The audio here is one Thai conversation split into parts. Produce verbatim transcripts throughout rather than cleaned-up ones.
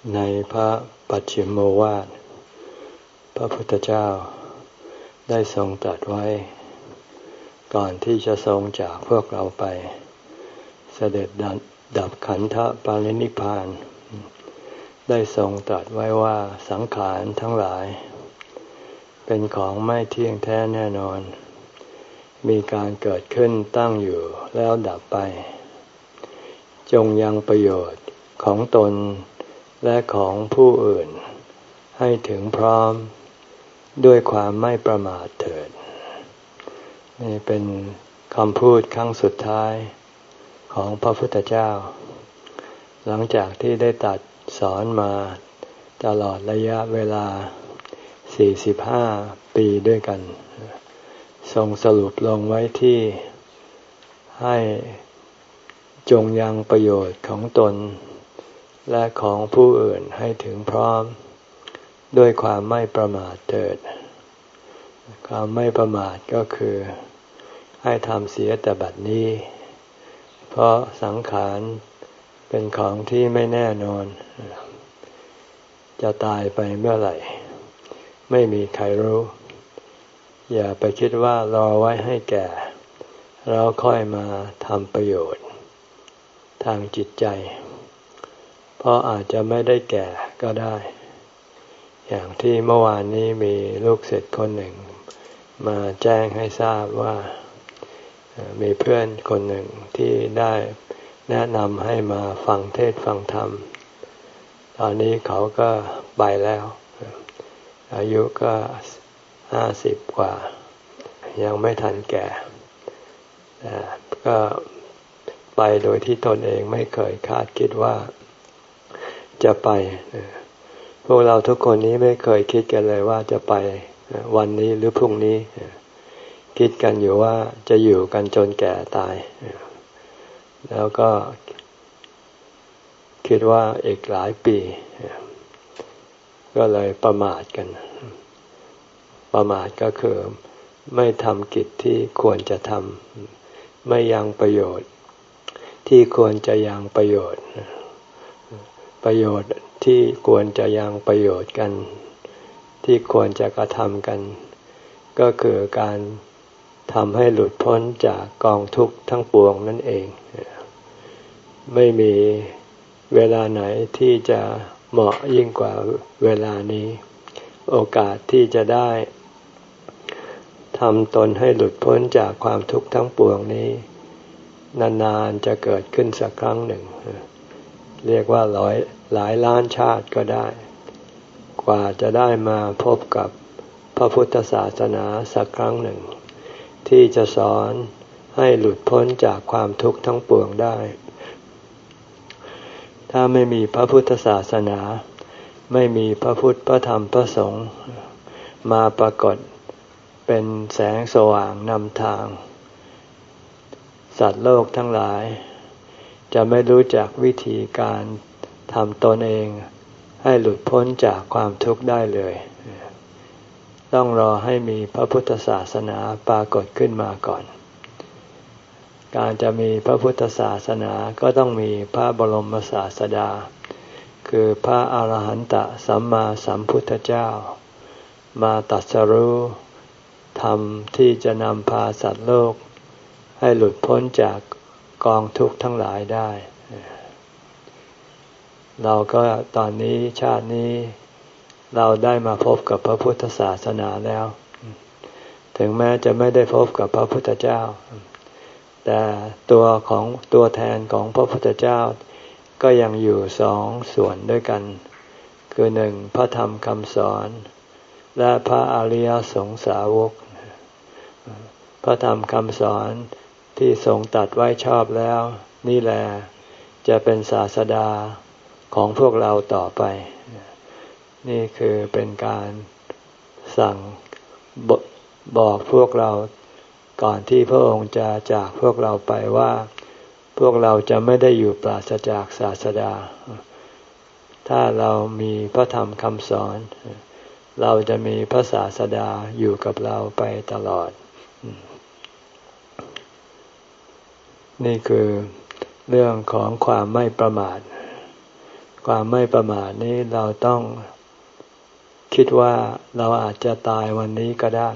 ในพระปัจฉิมโมวาทพระพุทธเจ้าได้ทรงตรัสไว้ก่อนที่จะทรงจากพวกเราไปเสด็จดับขันธปรินิพพานได้ทรงตรัสไว้ว่าสังขารทั้งหลายเป็นของไม่เที่ยงแท้แน่นอนมีการเกิดขึ้นตั้งอยู่แล้วดับไปจงยังประโยชน์ของตนและของผู้อื่นให้ถึงพร้อมด้วยความไม่ประมาทเถิดนี่เป็นคำพูดครั้งสุดท้ายของพระพุทธเจ้าหลังจากที่ได้ตรัสสอนมาตลอดระยะเวลาสี่สิบห้าปีด้วยกันทรงสรุปลงไว้ที่ให้จงยังประโยชน์ของตนและของผู้อื่นให้ถึงพร้อมด้วยความไม่ประมาทเถิดความไม่ประมาทก็คือให้ทำเสียแต่บัดนี้เพราะสังขารเป็นของที่ไม่แน่นอนจะตายไปเมื่อไหร่ไม่มีใครรู้อย่าไปคิดว่ารอไว้ให้แก่แล้วค่อยมาทำประโยชน์ทางจิตใจเพราะอาจจะไม่ได้แก่ก็ได้อย่างที่เมื่อวานนี้มีลูกศิษย์คนหนึ่งมาแจ้งให้ทราบว่ามีเพื่อนคนหนึ่งที่ได้แนะนำให้มาฟังเทศน์ฟังธรรมตอนนี้เขาก็ไปแล้วอายุก็ห้าสิบกว่ายังไม่ทันแก่แต่ก็ไปโดยที่ตนเองไม่เคยคาดคิดว่าจะไปพวกเราทุกคนนี้ไม่เคยคิดกันเลยว่าจะไปวันนี้หรือพรุ่งนี้คิดกันอยู่ว่าจะอยู่กันจนแก่ตายแล้วก็คิดว่าอีกหลายปีก็เลยประมาทกันประมาทก็คือไม่ทำกิจที่ควรจะทำไม่ยังประโยชน์ที่ควรจะยังประโยชน์ประโยชน์ที่ควรจะยังประโยชน์กันที่ควรจะกระทำกันก็คือการทำให้หลุดพ้นจากกองทุกข์ทั้งปวงนั่นเองไม่มีเวลาไหนที่จะเหมาะยิ่งกว่าเวลานี้โอกาสที่จะได้ทำตนให้หลุดพ้นจากความทุกข์ทั้งปวงนี้นานๆจะเกิดขึ้นสักครั้งหนึ่งเรียกว่าร้อยหลายล้านชาติก็ได้กว่าจะได้มาพบกับพระพุทธศาสนาสักครั้งหนึ่งที่จะสอนให้หลุดพ้นจากความทุกข์ทั้งปวงได้ถ้าไม่มีพระพุทธศาสนาไม่มีพระพุทธพระธรรมพระสงฆ์มาปรากฏเป็นแสงสว่างนำทางสัตว์โลกทั้งหลายจะไม่รู้จักวิธีการทำตนเองให้หลุดพ้นจากความทุกข์ได้เลยต้องรอให้มีพระพุทธศาสนาปรากฏขึ้นมาก่อนการจะมีพระพุทธศาสนาก็ต้องมีพระบรมศาสดาคือพระอรหันตสัมมาสัมพุทธเจ้ามาตรัสรู้ธรรมที่จะนำพาสัตว์โลกให้หลุดพ้นจากกองทุกข์ทั้งหลายได้เราก็ตอนนี้ชาตินี้เราได้มาพบกับพระพุทธศาสนาแล้วถึงแม้จะไม่ได้พบกับพระพุทธเจ้าแต่ตัวของตัวแทนของพระพุทธเจ้าก็ยังอยู่สองส่วนด้วยกันคือหนึ่งพระธรรมคำสอนและพระอริยสงสาวกพระธรรมคำสอนที่ทรงตรัสไว้ชอบแล้วนี่แหละจะเป็นศาสดาของพวกเราต่อไปนี่คือเป็นการสั่งบอกพวกเราก่อนที่พระองค์จะจากพวกเราไปว่าพวกเราจะไม่ได้อยู่ปราศจากศาสดาถ้าเรามีพระธรรมคำสอนเราจะมีพระศาสดาอยู่กับเราไปตลอดนี่คือเรื่องของความไม่ประมาทความไม่ประมาทนี้เราต้องคิดว่าเราอาจจะตายวันนี้ก็ได้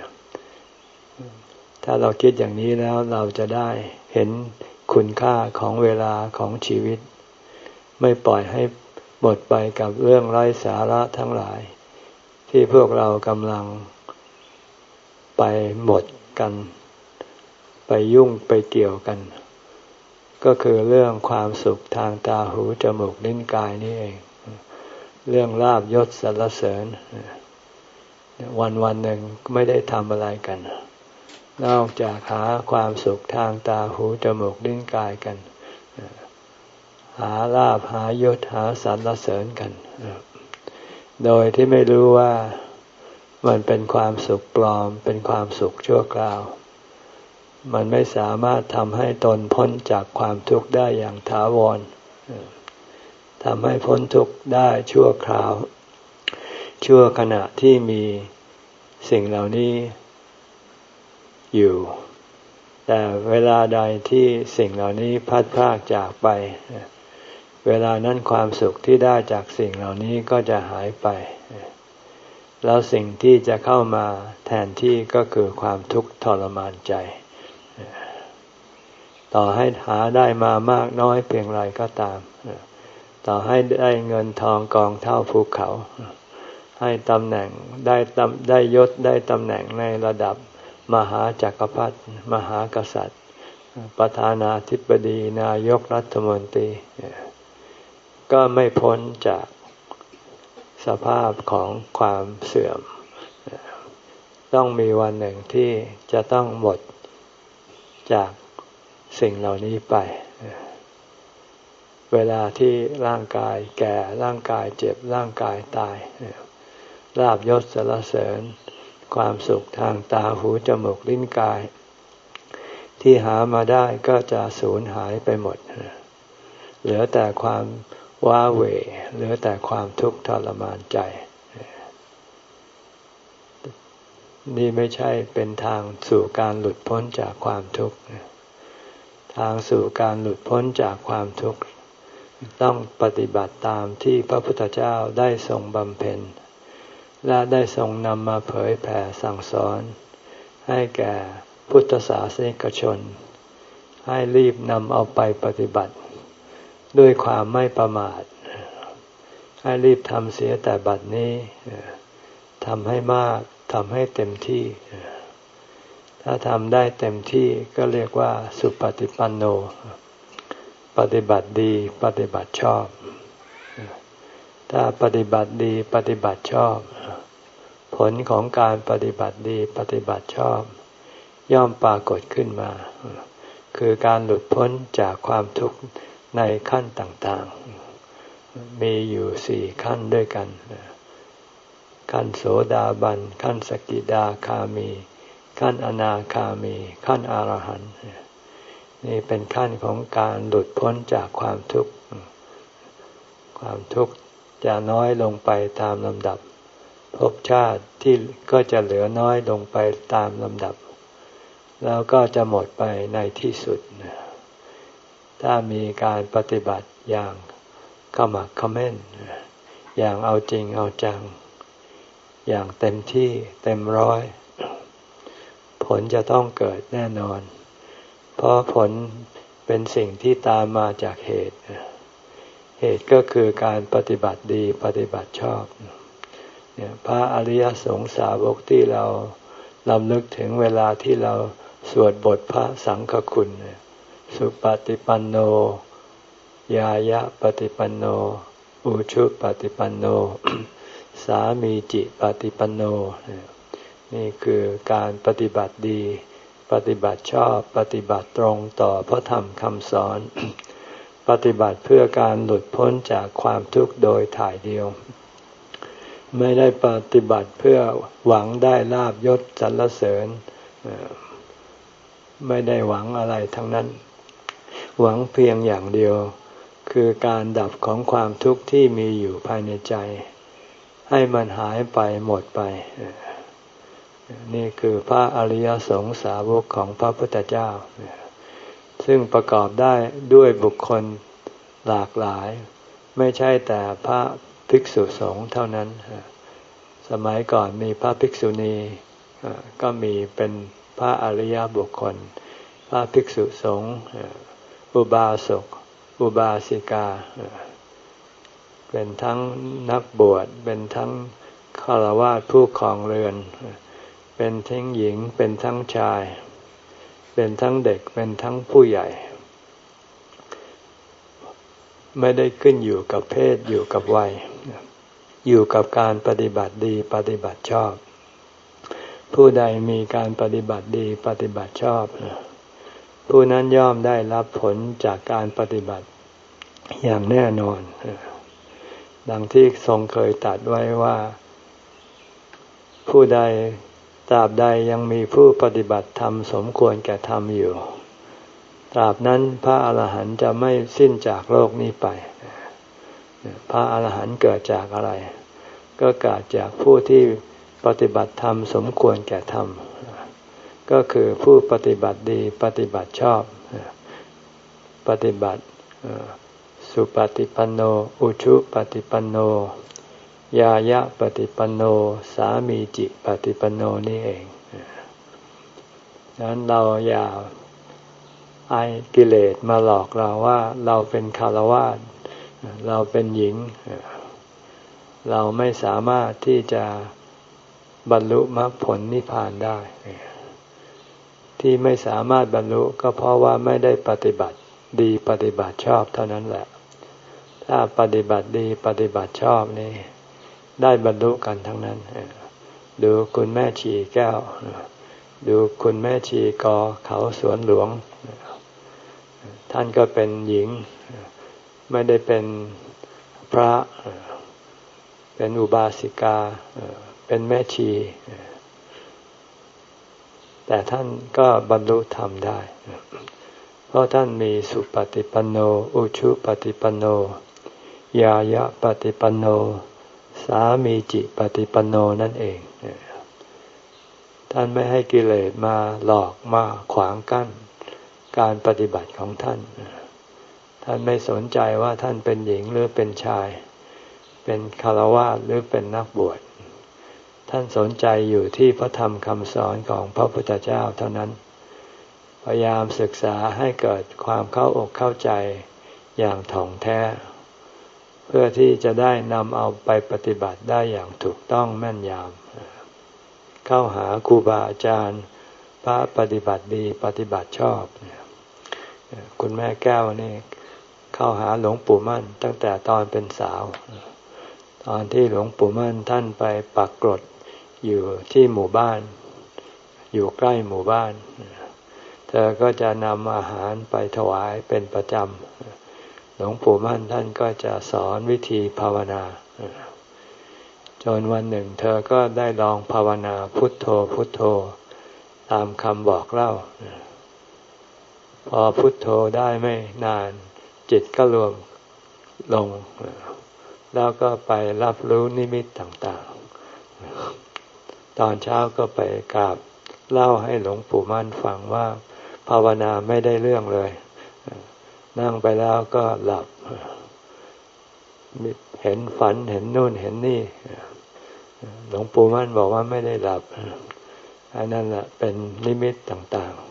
ถ้าเราคิดอย่างนี้แล้วเราจะได้เห็นคุณค่าของเวลาของชีวิตไม่ปล่อยให้หมดไปกับเรื่องไร้สาระทั้งหลายที่พวกเรากำลังไปหมดกันไปยุ่งไปเกี่ยวกันก็คือเรื่องความสุขทางตาหูจมูกลิ้นกายนี่เองเรื่องลาภยศสรรเสริญวันวันหนึ่งไม่ได้ทำอะไรกันนอกจากหาความสุขทางตาหูจมูกลิ้นกายกันหาลาภหายศหาสรรเสริญกันโดยที่ไม่รู้ว่ามันเป็นความสุขปลอมเป็นความสุขชั่วคราวมันไม่สามารถทำให้ตนพ้นจากความทุกข์ได้อย่างถาวรทำให้พ้นทุกข์ได้ชั่วคราวชั่วขณะที่มีสิ่งเหล่านี้อยู่แต่เวลาใดที่สิ่งเหล่านี้พัดพรากจากไปเวลานั้นความสุขที่ได้จากสิ่งเหล่านี้ก็จะหายไปแล้วสิ่งที่จะเข้ามาแทนที่ก็คือความทุกข์ทรมานใจต่อให้หาได้มามากน้อยเพียงไรก็ตามต่อให้ได้เงินทองกองเท่าภูเขาให้ตำแหน่งได้ตำได้ยศได้ตำแหน่งในระดับมหาจักรพรรดิมหากษัตริย์ประธานาธิบดีนายกรัฐมนตรีก็ไม่พ้นจากสภาพของความเสื่อมต้องมีวันหนึ่งที่จะต้องหมดจากสิ่งเหล่านี้ไปเวลาที่ร่างกายแก่ร่างกายเจ็บร่างกายตายลาภยศสรรเสริญความสุขทางตาหูจมูกลิ้นกายที่หามาได้ก็จะสูญหายไปหมดเหลือแต่ความว้าเหวเหลือแต่ความทุกข์ทรมานใจนี่ไม่ใช่เป็นทางสู่การหลุดพ้นจากความทุกข์ทางสู่การหลุดพ้นจากความทุกข์ต้องปฏิบัติตามที่พระพุทธเจ้าได้ทรงบำเพ็ญและได้ทรงนำมาเผยแผ่สั่งสอนให้แก่พุทธศาสนิกชนให้รีบนำเอาไปปฏิบัติด้วยความไม่ประมาทให้รีบทำเสียแต่บัดนี้ทำให้มากทำให้เต็มที่ถ้าทำได้เต็มที่ก็เรียกว่าสุปฏิปันโนปฏิบัติดีปฏิบัติชอบถ้าปฏิบัติดีปฏิบัติชอบผลของการปฏิบัติดีปฏิบัติชอบย่อมปรากฏขึ้นมาคือการหลุดพ้นจากความทุกข์ในขั้นต่างๆมีอยู่สี่ขั้นด้วยกันขั้นโสดาบันขั้นสกิทาคามีขั้นอนาคามีขั้นอรหันต์นี่เป็นขั้นของการหลุดพ้นจากความทุกข์ความทุกข์จะน้อยลงไปตามลำดับภพชาติที่ก็จะเหลือน้อยลงไปตามลำดับแล้วก็จะหมดไปในที่สุดถ้ามีการปฏิบัติอย่างขมักเขม้นอย่างเอาจริงเอาจังอย่างเต็มที่เต็มร้อยผลจะต้องเกิดแน่นอนเพราะผลเป็นสิ่งที่ตามมาจากเหตุเหตุก็คือการปฏิบัติดีปฏิบัติชอบเนี่ยพระอริยสงสาวกที่เรารำลึกถึงเวลาที่เราสวดบทพระสังฆคุณสุปฏิปันโนยายะปฏิปันโนอุชุปฏิปันโนสามีจิปฏิปันโนนี่คือการปฏิบัติดีปฏิบัติชอบปฏิบัติตรงต่อพระธรรมคำสอนปฏิบัติเพื่อการหลุดพ้นจากความทุกข์โดยถ่ายเดียวไม่ได้ปฏิบัติเพื่อหวังได้ลาภยศสรรเสริญไม่ได้หวังอะไรทั้งนั้นหวังเพียงอย่างเดียวคือการดับของความทุกข์ที่มีอยู่ภายในใจให้มันหายไปหมดไปนี่คือพระอริยสงสาวกของพระพุทธเจ้าซึ่งประกอบได้ด้วยบุคคลหลากหลายไม่ใช่แต่พระภิกษุสงฆ์เท่านั้นสมัยก่อนมีพระภิกษุณีก็มีเป็นพระอริยบุคคลพระภิกษุสงฆ์อุบาสกอุบาสิกาเป็นทั้งนักบวชเป็นทั้งฆราวาสผู้ครองเรือนเป็นทั้งหญิงเป็นทั้งชายเป็นทั้งเด็กเป็นทั้งผู้ใหญ่ไม่ได้ขึ้นอยู่กับเพศอยู่กับวัยอยู่กับการปฏิบัติดีปฏิบัติชอบผู้ใดมีการปฏิบัติดีปฏิบัติชอบผู้นั้นย่อมได้รับผลจากการปฏิบัติอย่างแน่นอนดังที่ทรงเคยตรัสไว้ว่าผู้ใดตราบใดยังมีผู้ปฏิบัติธรรมสมควรแก่ธรรมอยู่ตราบนั้นพระอรหันต์จะไม่สิ้นจากโลกนี้ไปพระอรหันต์เกิดจากอะไรก็เกิดจากผู้ที่ปฏิบัติธรรมสมควรแก่ธรรมก็คือผู้ปฏิบัติดีปฏิบัติชอบปฏิบัติสุปฏิปันโนอุชุปฏิปันโนยายะปฏิปันโนสามีจิปฏิปันโนนี่เองดังนั้นเราอย่าไอ้กิเลสมาหลอกเราว่าเราเป็นฆราวาสเราเป็นหญิงเราไม่สามารถที่จะบรรลุมรรคผลนิพพานได้ที่ไม่สามารถบรรลุก็เพราะว่าไม่ได้ปฏิบัติดีปฏิบัติชอบเท่านั้นแหละถ้าปฏิบัติดีปฏิบัติชอบนี่ได้บรรลุกันทั้งนั้นดูคุณแม่ชีแก้วดูคุณแม่ชีกอเขาสวนหลวงท่านก็เป็นหญิงไม่ได้เป็นพระเป็นอุบาสิกาเป็นแม่ชีแต่ท่านก็บรรลุธรรมได้เพราะท่านมีสุปฏิปันโนอุชุปฏิปันโนยายะปฏิปันโนสามีจิปฏิปันโนนั่นเองท่านไม่ให้กิเลสมาหลอกมาขวางกั้นการปฏิบัติของท่านท่านไม่สนใจว่าท่านเป็นหญิงหรือเป็นชายเป็นฆราวาสหรือเป็นนักบวชท่านสนใจอยู่ที่พระธรรมคำสอนของพระพุทธเจ้าเท่านั้นพยายามศึกษาให้เกิดความเข้าอกเข้าใจอย่างถ่องแท้เพื่อที่จะได้นำเอาไปปฏิบัติได้อย่างถูกต้องแม่นยำเข้าหาครูบาอาจารย์พระปฏิบัติดีปฏิบัติชอบคุณแม่แก้วนี่เข้าหาหลวงปู่มั่นตั้งแต่ตอนเป็นสาวตอนที่หลวงปู่มั่นท่านไปปักกรดอยู่ที่หมู่บ้านอยู่ใกล้หมู่บ้านเธอก็จะนำอาหารไปถวายเป็นประจำหลวงปู่มั่นท่านก็จะสอนวิธีภาวนาจนวันหนึ่งเธอก็ได้ลองภาวนาพุทโธพุทโธตามคำบอกเล่าพอพุทโธได้ไม่นานจิตก็รวมลงแล้วก็ไปรับรู้นิมิตต่างๆตอนเช้าก็ไปกราบเล่าให้หลวงปู่มั่นฟังว่าภาวนาไม่ได้เรื่องเลยนั่งไปแล้วก็หลับเห็นฝันเห็นนู่นเห็นนี่หลวงปู่มั่นบอกว่าไม่ได้หลับอันนั้นแหละเป็นนิมิตต่าง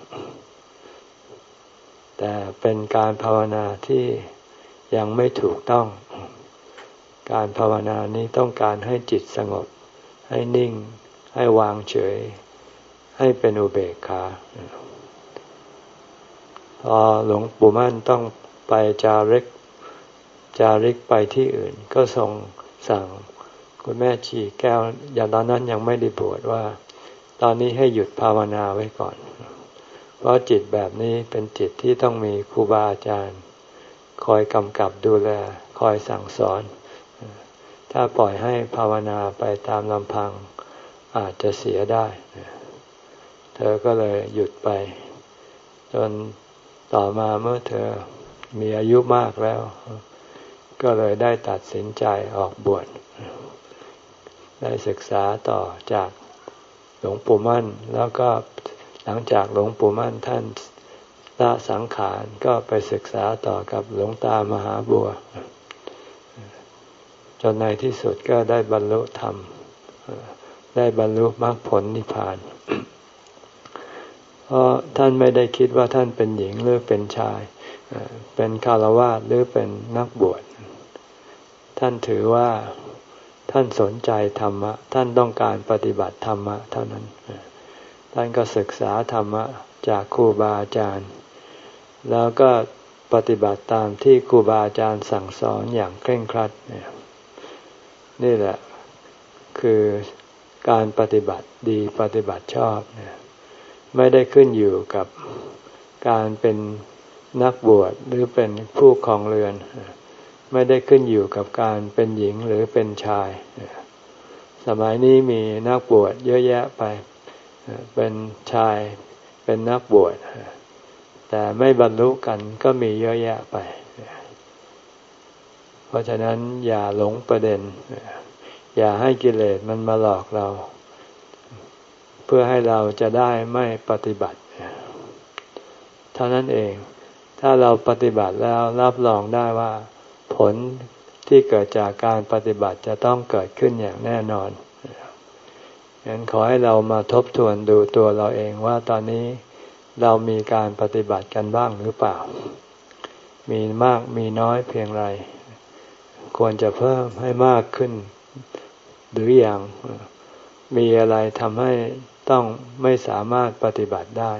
ๆแต่เป็นการภาวนาที่ยังไม่ถูกต้องการภาวนานี้ต้องการให้จิตสงบให้นิ่งให้วางเฉยให้เป็นอุเบกขาพอหลวงปู่มั่นต้องไปจาริกจาริกไปที่อื่นก็ทรงสั่งคุณแม่ชีแก้วอย่างตอนนั้นยังไม่ได้บวชว่าตอนนี้ให้หยุดภาวนาไว้ก่อนเพราะจิตแบบนี้เป็นจิตที่ต้องมีครูบาอาจารย์คอยกำกับดูแลคอยสั่งสอนถ้าปล่อยให้ภาวนาไปตามลำพังอาจจะเสียได้เธอก็เลยหยุดไปจนต่อมาเมื่อเธอมีอายุมากแล้วก็เลยได้ตัดสินใจออกบวชได้ศึกษาต่อจากหลวงปู่มั่นแล้วก็หลังจากหลวงปู่มั่นท่านละสังขารก็ไปศึกษาต่อกับหลวงตามหาบัวจนในที่สุดก็ได้บรรลุธรรมได้บรรลุมรรคผลนิพพานเพราะท่านไม่ได้คิดว่าท่านเป็นหญิงหรือเป็นชายเป็นฆราวาสหรือเป็นนักบวชท่านถือว่าท่านสนใจธรรมะท่านต้องการปฏิบัติธรรมะเท่านั้นท่านก็ศึกษาธรรมะจากครูบาอาจารย์แล้วก็ปฏิบัติตามที่ครูบาอาจารย์สั่งสอนอย่างเคร่งครัดนี่แหละคือการปฏิบัติดีปฏิบัติชอบไม่ได้ขึ้นอยู่กับการเป็นนักบวชหรือเป็นผู้ครองเรือนไม่ได้ขึ้นอยู่กับการเป็นหญิงหรือเป็นชายสมัยนี้มีนักบวชเยอะแยะไปเป็นชายเป็นนักบวชแต่ไม่บรรลุกันก็มีเยอะแยะไปเพราะฉะนั้นอย่าหลงประเด็นอย่าให้กิเลสมันมาหลอกเราเพื่อให้เราจะได้ไม่ปฏิบัติเท่านั้นเองถ้าเราปฏิบัติแล้วรับรองได้ว่าผลที่เกิดจากการปฏิบัติจะต้องเกิดขึ้นอย่างแน่นอนฉะนั้นขอให้เรามาทบทวนดูตัวเราเองว่าตอนนี้เรามีการปฏิบัติกันบ้างหรือเปล่ามีมากมีน้อยเพียงไรควรจะเพิ่มให้มากขึ้นหรืออย่างมีอะไรทำให้ต้องไม่สามารถปฏิบัติได้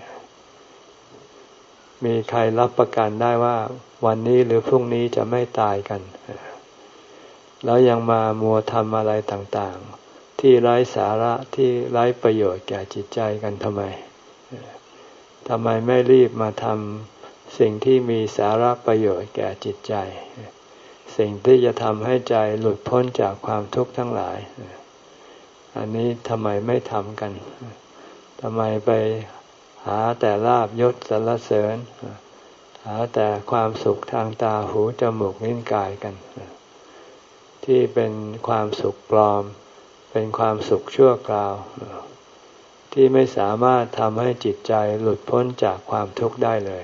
มีใครรับประกันได้ว่าวันนี้หรือพรุ่งนี้จะไม่ตายกันแล้วยังมามัวทำอะไรต่างๆที่ไร้สาระที่ไร้ประโยชน์แก่จิตใจกันทำไมทำไมไม่รีบมาทำสิ่งที่มีสาระประโยชน์แก่จิตใจสิ่งที่จะทำให้ใจหลุดพ้นจากความทุกข์ทั้งหลายอันนี้ทำไมไม่ทำกันทำไมไปหาแต่ลาภยศสรรเสริญหาแต่ความสุขทางตาหูจมูกลิ้นกายกันที่เป็นความสุขปลอมเป็นความสุขชั่วคราวที่ไม่สามารถทำให้จิตใจหลุดพ้นจากความทุกข์ได้เลย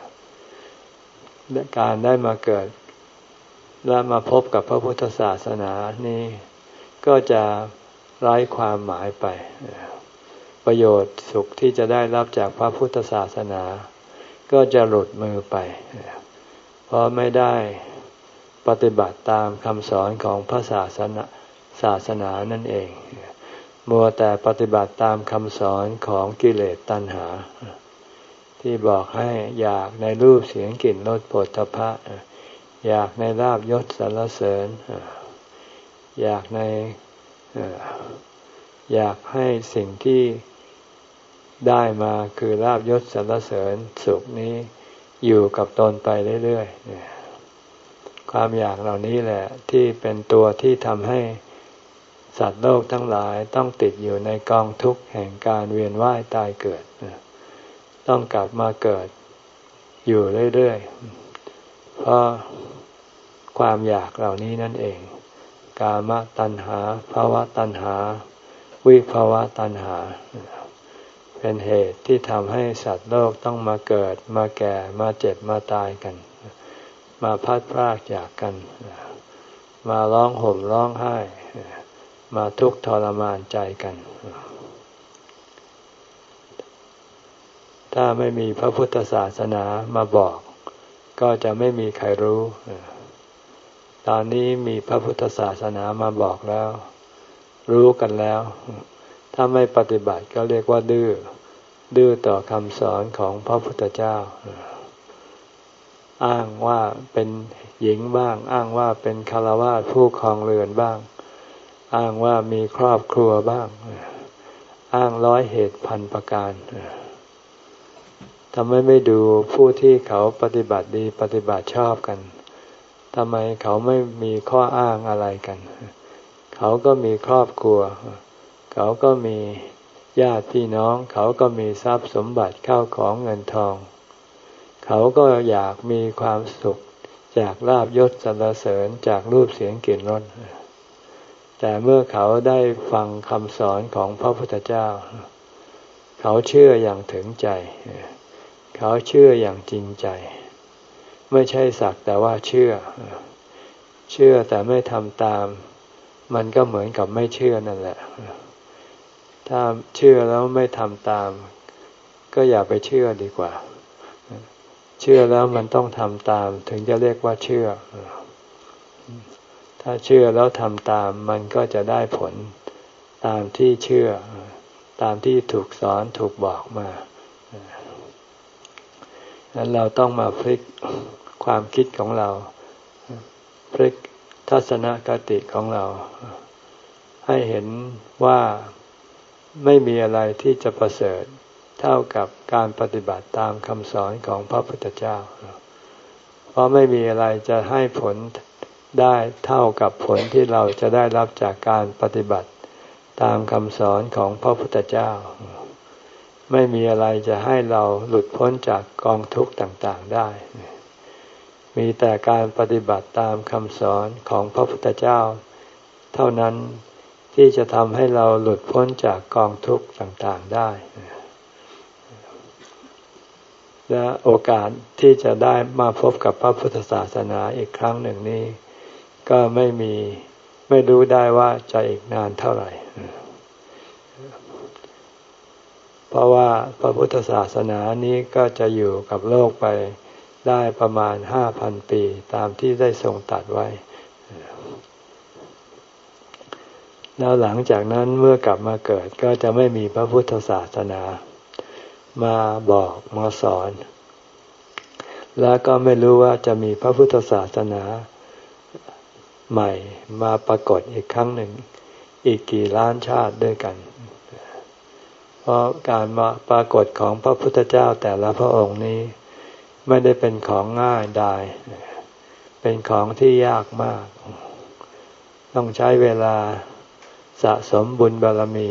การได้มาเกิดและมาพบกับพระพุทธศาสนานี้ก็จะไร้ความหมายไปประโยชน์สุขที่จะได้รับจากพระพุทธศาสนาก็จะหลุดมือไปเพราะไม่ได้ปฏิบัติตามคำสอนของพระศาสนาศาสนานั่นเองมัวแต่ปฏิบัติตามคำสอนของกิเลสตัณหาที่บอกให้อยากในรูปเสียงกลิ่นรสโผฏฐัพพะอยากในลาภยศสรรเสริญอยากในอยากให้สิ่งที่ได้มาคือลาภยศสรรเสริญสุขนี้อยู่กับตนไปเรื่อยๆความอยากเหล่านี้แหละที่เป็นตัวที่ทำให้สัตว์โลกทั้งหลายต้องติดอยู่ในกองทุกข์แห่งการเวียนว่ายตายเกิดต้องกลับมาเกิดอยู่เรื่อยๆเพราะความอยากเหล่านี้นั่นเองกามตัณหาภวตัณหาวิภวตัณหาเป็นเหตุที่ทำให้สัตว์โลกต้องมาเกิดมาแก่มาเจ็บมาตายกันมาพัดพรากจากกันมาร้องห่มร้องไห้มาทุกข์ทรมานใจกันถ้าไม่มีพระพุทธศาสนามาบอกก็จะไม่มีใครรู้ตอนนี้มีพระพุทธศาสนามาบอกแล้วรู้กันแล้วถ้าไม่ปฏิบัติก็เรียกว่าดื้อดื้อต่อคำสอนของพระพุทธเจ้าอ้างว่าเป็นหญิงบ้างอ้างว่าเป็นฆราวาสผู้ครองเรือนบ้างอ้างว่ามีครอบครัวบ้างอ้างร้อยเหตุพันประการทำไมไม่ดูผู้ที่เขาปฏิบัติดีปฏิบัติชอบกันทำไมเขาไม่มีข้ออ้างอะไรกันเขาก็มีครอบครัวเขาก็มีญาติพี่น้องเขาก็มีทรัพย์สมบัติเข้าของเงินทองเขาก็อยากมีความสุขจากลาภยศสรรเสริญจากรูปเสียงกลิ่นรสแต่เมื่อเขาได้ฟังคำสอนของพระพุทธเจ้าเขาเชื่ออย่างถึงใจเขาเชื่ออย่างจริงใจไม่ใช่สักแต่ว่าเชื่อเชื่อแต่ไม่ทำตามมันก็เหมือนกับไม่เชื่อนั่นแหละถ้าเชื่อแล้วไม่ทำตามก็อย่าไปเชื่อดีกว่าเชื่อแล้วมันต้องทำตามถึงจะเรียกว่าเชื่อถ้าเชื่อแล้วทำตามมันก็จะได้ผลตามที่เชื่อตามที่ถูกสอนถูกบอกมาดังนั้นเราต้องมาพลิกความคิดของเราพลิกทัศนคติของเราให้เห็นว่าไม่มีอะไรที่จะประเสริฐเท่ากับการปฏิบัติตามคำสอนของพระพุทธเจ้าเพราะไม่มีอะไรจะให้ผลได้เท่ากับผลที่เราจะได้รับจากการปฏิบัติตามคำสอนของพระพุทธเจ้าไม่มีอะไรจะให้เราหลุดพ้นจากกองทุกข์ต่างๆได้มีแต่การปฏิบัติตามคำสอนของพระพุทธเจ้าเท่านั้นที่จะทำให้เราหลุดพ้นจากกองทุกข์ต่างๆได้และโอกาสที่จะได้มาพบกับพระพุทธศาสนาอีกครั้งหนึ่งนี้ก็ไม่มีไม่รู้ได้ว่าจะอีกนานเท่าไหร่เพราะว่าพระพุทธศาสนานี้ก็จะอยู่กับโลกไปได้ประมาณห้าพันปีตามที่ได้ทรงตรัสไว้แล้วหลังจากนั้นเมื่อกลับมาเกิดก็จะไม่มีพระพุทธศาสนามาบอกมาสอนแล้วก็ไม่รู้ว่าจะมีพระพุทธศาสนาใหม่มาปรากฏอีกครั้งหนึ่งอีกกี่ล้านชาติด้วยกันเพราะการมาปรากฏของพระพุทธเจ้าแต่ละพระองค์นี้ไม่ได้เป็นของง่ายดายเป็นของที่ยากมากต้องใช้เวลาสะสมบุญบารมี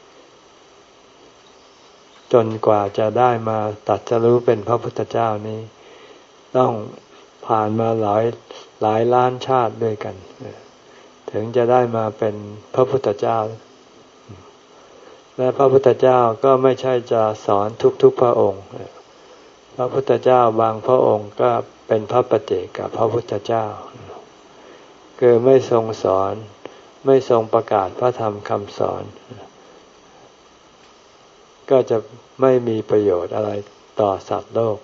จนกว่าจะได้มาตรัสรู้เป็นพระพุทธเจ้านี้ต้องผ่านมาหลายหลายล้านชาติด้วยกันถึงจะได้มาเป็นพระพุทธเจ้าและพระพุทธเจ้าก็ไม่ใช่จะสอนทุกๆพระองค์พระพุทธเจ้าบางพระองค์ก็เป็นพระปัจเจกพระพุทธเจ้าคือไม่ทรงสอนไม่ทรงประกาศพระธรรมคำสอนก็จะไม่มีประโยชน์อะไรต่อสัตว์โลก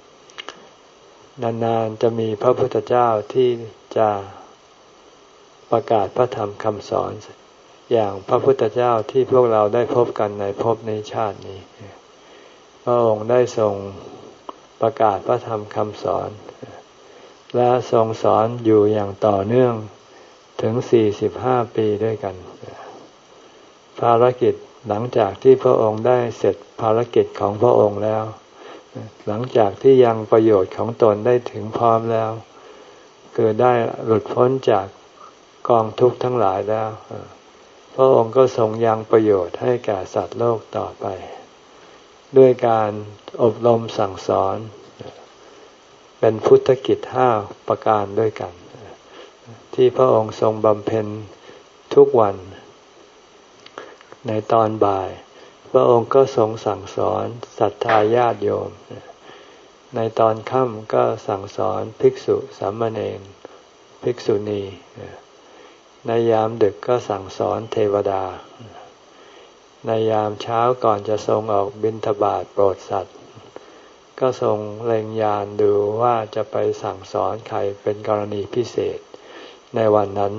นานๆจะมีพระพุทธเจ้าที่จะประกาศพระธรรมคำสอนอย่างพระพุทธเจ้าที่พวกเราได้พบกันในภพในชาตินี้พระองค์ได้ทรงประกาศพระธรรมคำสอนและทรงสอนอยู่อย่างต่อเนื่องถึงสี่สิบห้าปีด้วยกันภารกิจหลังจากที่พระองค์ได้เสร็จภารกิจของพระองค์แล้วหลังจากที่ยังประโยชน์ของตนได้ถึงพร้อมแล้วคือได้หลุดพ้นจากกองทุกข์ทั้งหลายแล้วพระองค์ก็ทรงยังประโยชน์ให้แก่สัตว์โลกต่อไปด้วยการอบรมสั่งสอนเป็นพุทธกิจห้าประการด้วยกันที่พระองค์ทรงบำเพ็ญทุกวันในตอนบ่ายพระองค์ก็ทรงสั่งสอนศรัทธาญาติโยมในตอนค่ำก็สั่งสอนภิกษุสามเณรภิกษุณีในยามดึกก็สั่งสอนเทวดาในยามเช้าก่อนจะทรงออกบิณฑบาตโปรดสัตว์ก็ทรงเล็งยานดูว่าจะไปสั่งสอนใครเป็นกรณีพิเศษในวันนั้น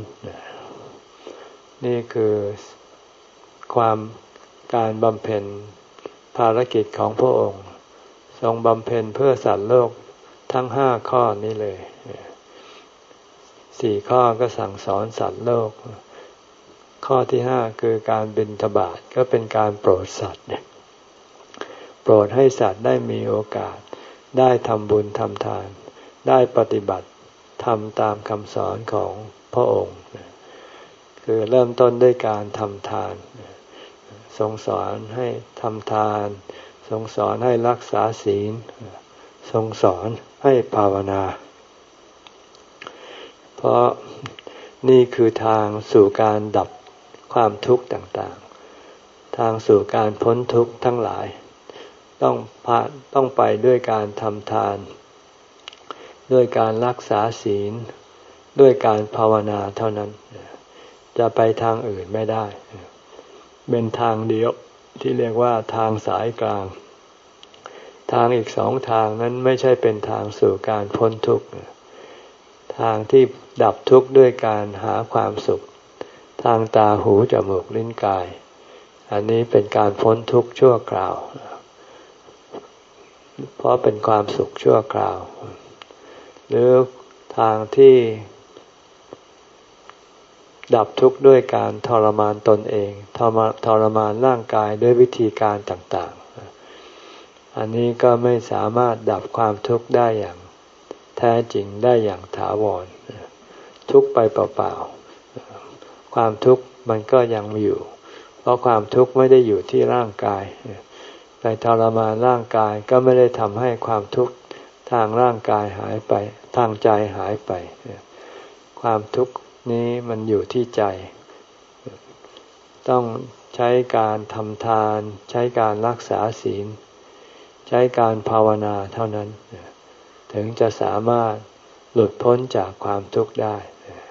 นี่คือความการบำเพ็ญภารกิจของพระองค์ทรงบำเพ็ญเพื่อสัตว์โลกทั้งห้าข้อนี้เลยสี่ข้อก็สั่งสอนสัตว์โลกข้อที่ห้าคือการบิณฑบาตก็เป็นการโปรดสัตว์โปรดให้สัตว์ได้มีโอกาสได้ทำบุญทำทานได้ปฏิบัติทำตามคำสอนของพระองค์คือเริ่มต้นด้วยการทำทานทรงสอนให้ทำทานทรงสอนให้รักษาศีลทรงสอนให้ภาวนาเพราะนี่คือทางสู่การดับความทุกข์ต่างๆทางสู่การพ้นทุกข์ทั้งหลายต้องผ่านต้องไปด้วยการทำทานด้วยการรักษาศีลด้วยการภาวนาเท่านั้นจะไปทางอื่นไม่ได้เป็นทางเดียวที่เรียกว่าทางสายกลางทางอีกสองทางนั้นไม่ใช่เป็นทางสู่การพ้นทุกข์ทางที่ดับทุกข์ด้วยการหาความสุขทางตาหูจมูกลิ้นกายอันนี้เป็นการพ้นทุกข์ชั่วคราวเพราะเป็นความสุขชั่วคราวหรือทางที่ดับทุกข์ด้วยการทรมานตนเองทรมานร่างกายด้วยวิธีการต่างๆอันนี้ก็ไม่สามารถดับความทุกข์ได้อย่างแท้จริงได้อย่างถาวรทุกข์ไปเปล่าๆความทุกข์มันก็ยังมีอยู่เพราะความทุกข์ไม่ได้อยู่ที่ร่างกายไปทรมานร่างกายก็ไม่ได้ทำให้ความทุกข์ทางร่างกายหายไปทางใจหายไปความทุกข์นี้มันอยู่ที่ใจต้องใช้การทำทานใช้การรักษาศีลใช้การภาวนาเท่านั้นถึงจะสามารถหลุดพ้นจากความทุกข์ได้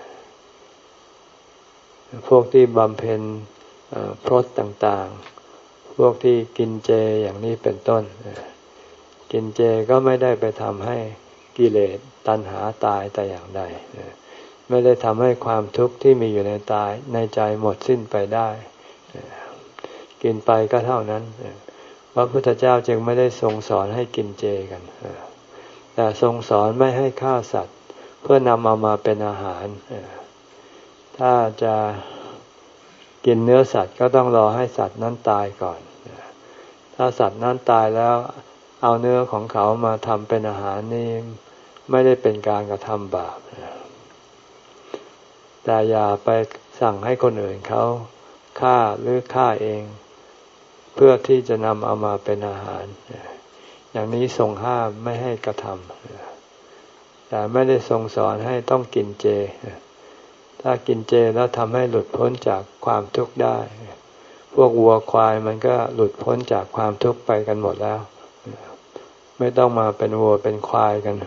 พวกที่บำเพ็ญพรตต่างๆพวกที่กินเจอย่างนี้เป็นต้นกินเจก็ไม่ได้ไปทำให้กิเลสตัณหาตายแต่อย่างใดไม่ได้ทำให้ความทุกข์ที่มีอยู่ในตายในใจหมดสิ้นไปได้กินไปก็เท่านั้นพระพุทธเจ้าจึงไม่ได้ทรงสอนให้กินเจกันแต่ทรงสอนไม่ให้ฆ่าสัตว์เพื่อนำเอามาเป็นอาหารถ้าจะกินเนื้อสัตว์ก็ต้องรอให้สัตว์นั้นตายก่อนถ้าสัตว์นั้นตายแล้วเอาเนื้อของเขามาทำเป็นอาหารนี่ไม่ได้เป็นการกระทำบาปแต่อย่าไปสั่งให้คนอื่นเขาฆ่าหรือฆ่าเองเพื่อที่จะนำเอามาเป็นอาหารอย่างนี้ทรงห้ามไม่ให้กระทำแต่ไม่ได้ทรงสอนให้ต้องกินเจถ้ากินเจแล้วทำให้หลุดพ้นจากความทุกข์ได้พวกวัวควายมันก็หลุดพ้นจากความทุกข์ไปกันหมดแล้วไม่ต้องมาเป็นวัวเป็นควายกัน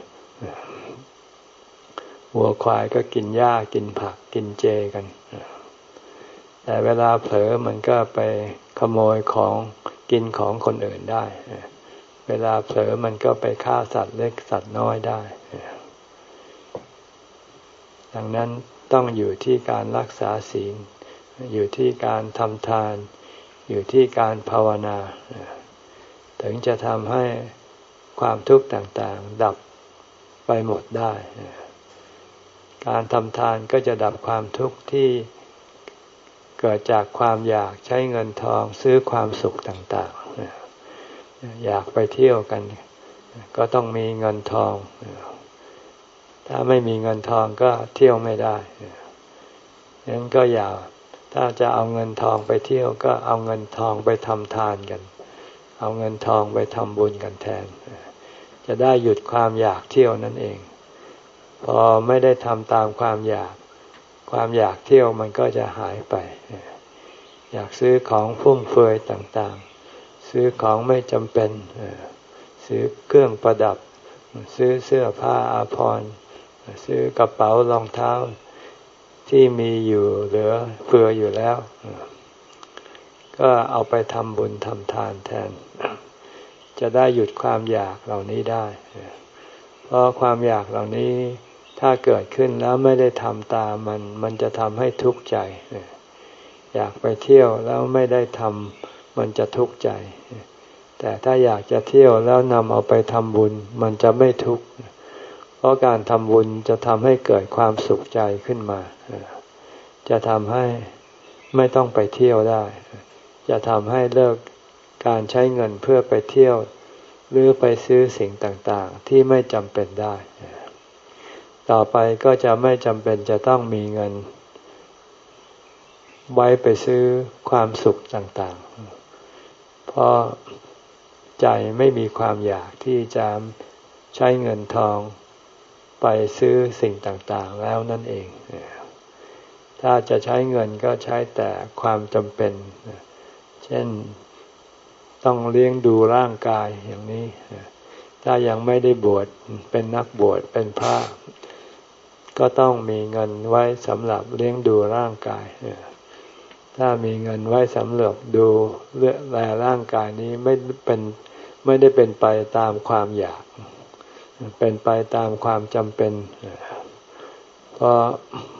วัวควายก็กินหญ้ากินผักกินเจกันแต่เวลาเผลอมันก็ไปขโมยของกินของคนอื่นได้เวลาเผลอมันก็ไปฆ่าสัตว์เล็กสัตว์น้อยได้ดังนั้นต้องอยู่ที่การรักษาศีลอยู่ที่การทำทานอยู่ที่การภาวนาถึงจะทำให้ความทุกข์ต่างๆดับไปหมดได้การทำทานก็จะดับความทุกข์ที่เกิดจากความอยากใช้เงินทองซื้อความสุขต่างๆอยากไปเที่ยวกันก็ต้องมีเงินทองถ้าไม่มีเงินทองก็เที่ยวไม่ได้ฉะนั้นก็อย่าถ้าจะเอาเงินทองไปเที่ยวก็เอาเงินทองไปทำทานกันเอาเงินทองไปทำบุญกันแทนจะได้หยุดความอยากเที่ยวนั่นเองพอไม่ได้ทำตามความอยากความอยากเที่ยวมันก็จะหายไปอยากซื้อของฟุ่มเฟือยต่างๆซื้อของไม่จำเป็นซื้อเครื่องประดับซื้อเสื้อผ้าอาภรณ์ซื้อกระเป๋ารองเท้าที่มีอยู่เหลือเฟืออยู่แล้วก็เอาไปทำบุญทำทานแทนจะได้หยุดความอยากเหล่านี้ได้เพราะความอยากเหล่านี้ถ้าเกิดขึ้นแล้วไม่ได้ทำตามมันมันจะทำให้ทุกข์ใจอยากไปเที่ยวแล้วไม่ได้ทำมันจะทุกข์ใจแต่ถ้าอยากจะเที่ยวแล้วนำเอาไปทำบุญมันจะไม่ทุกข์เพราะการทำบุญจะทำให้เกิดความสุขใจขึ้นมาจะทำให้ไม่ต้องไปเที่ยวได้จะทำให้เลิกการใช้เงินเพื่อไปเที่ยวหรือไปซื้อสิ่งต่างๆที่ไม่จำเป็นได้ต่อไปก็จะไม่จำเป็นจะต้องมีเงินไว้ไปซื้อความสุขต่างๆเพราะใจไม่มีความอยากที่จะใช้เงินทองไปซื้อสิ่งต่างๆแล้วนั่นเองถ้าจะใช้เงินก็ใช้แต่ความจำเป็นเช่นต้องเลี้ยงดูร่างกายอย่างนี้ถ้ายังไม่ได้บวชเป็นนักบวชเป็นพระก็ต้องมีเงินไว้สำหรับเลี้ยงดูร่างกายถ้ามีเงินไว้สำหรับดูแลร่างกายนี้ไม่เป็นไม่ได้เป็นไปตามความอยากเป็นไปตามความจำเป็นเพราะ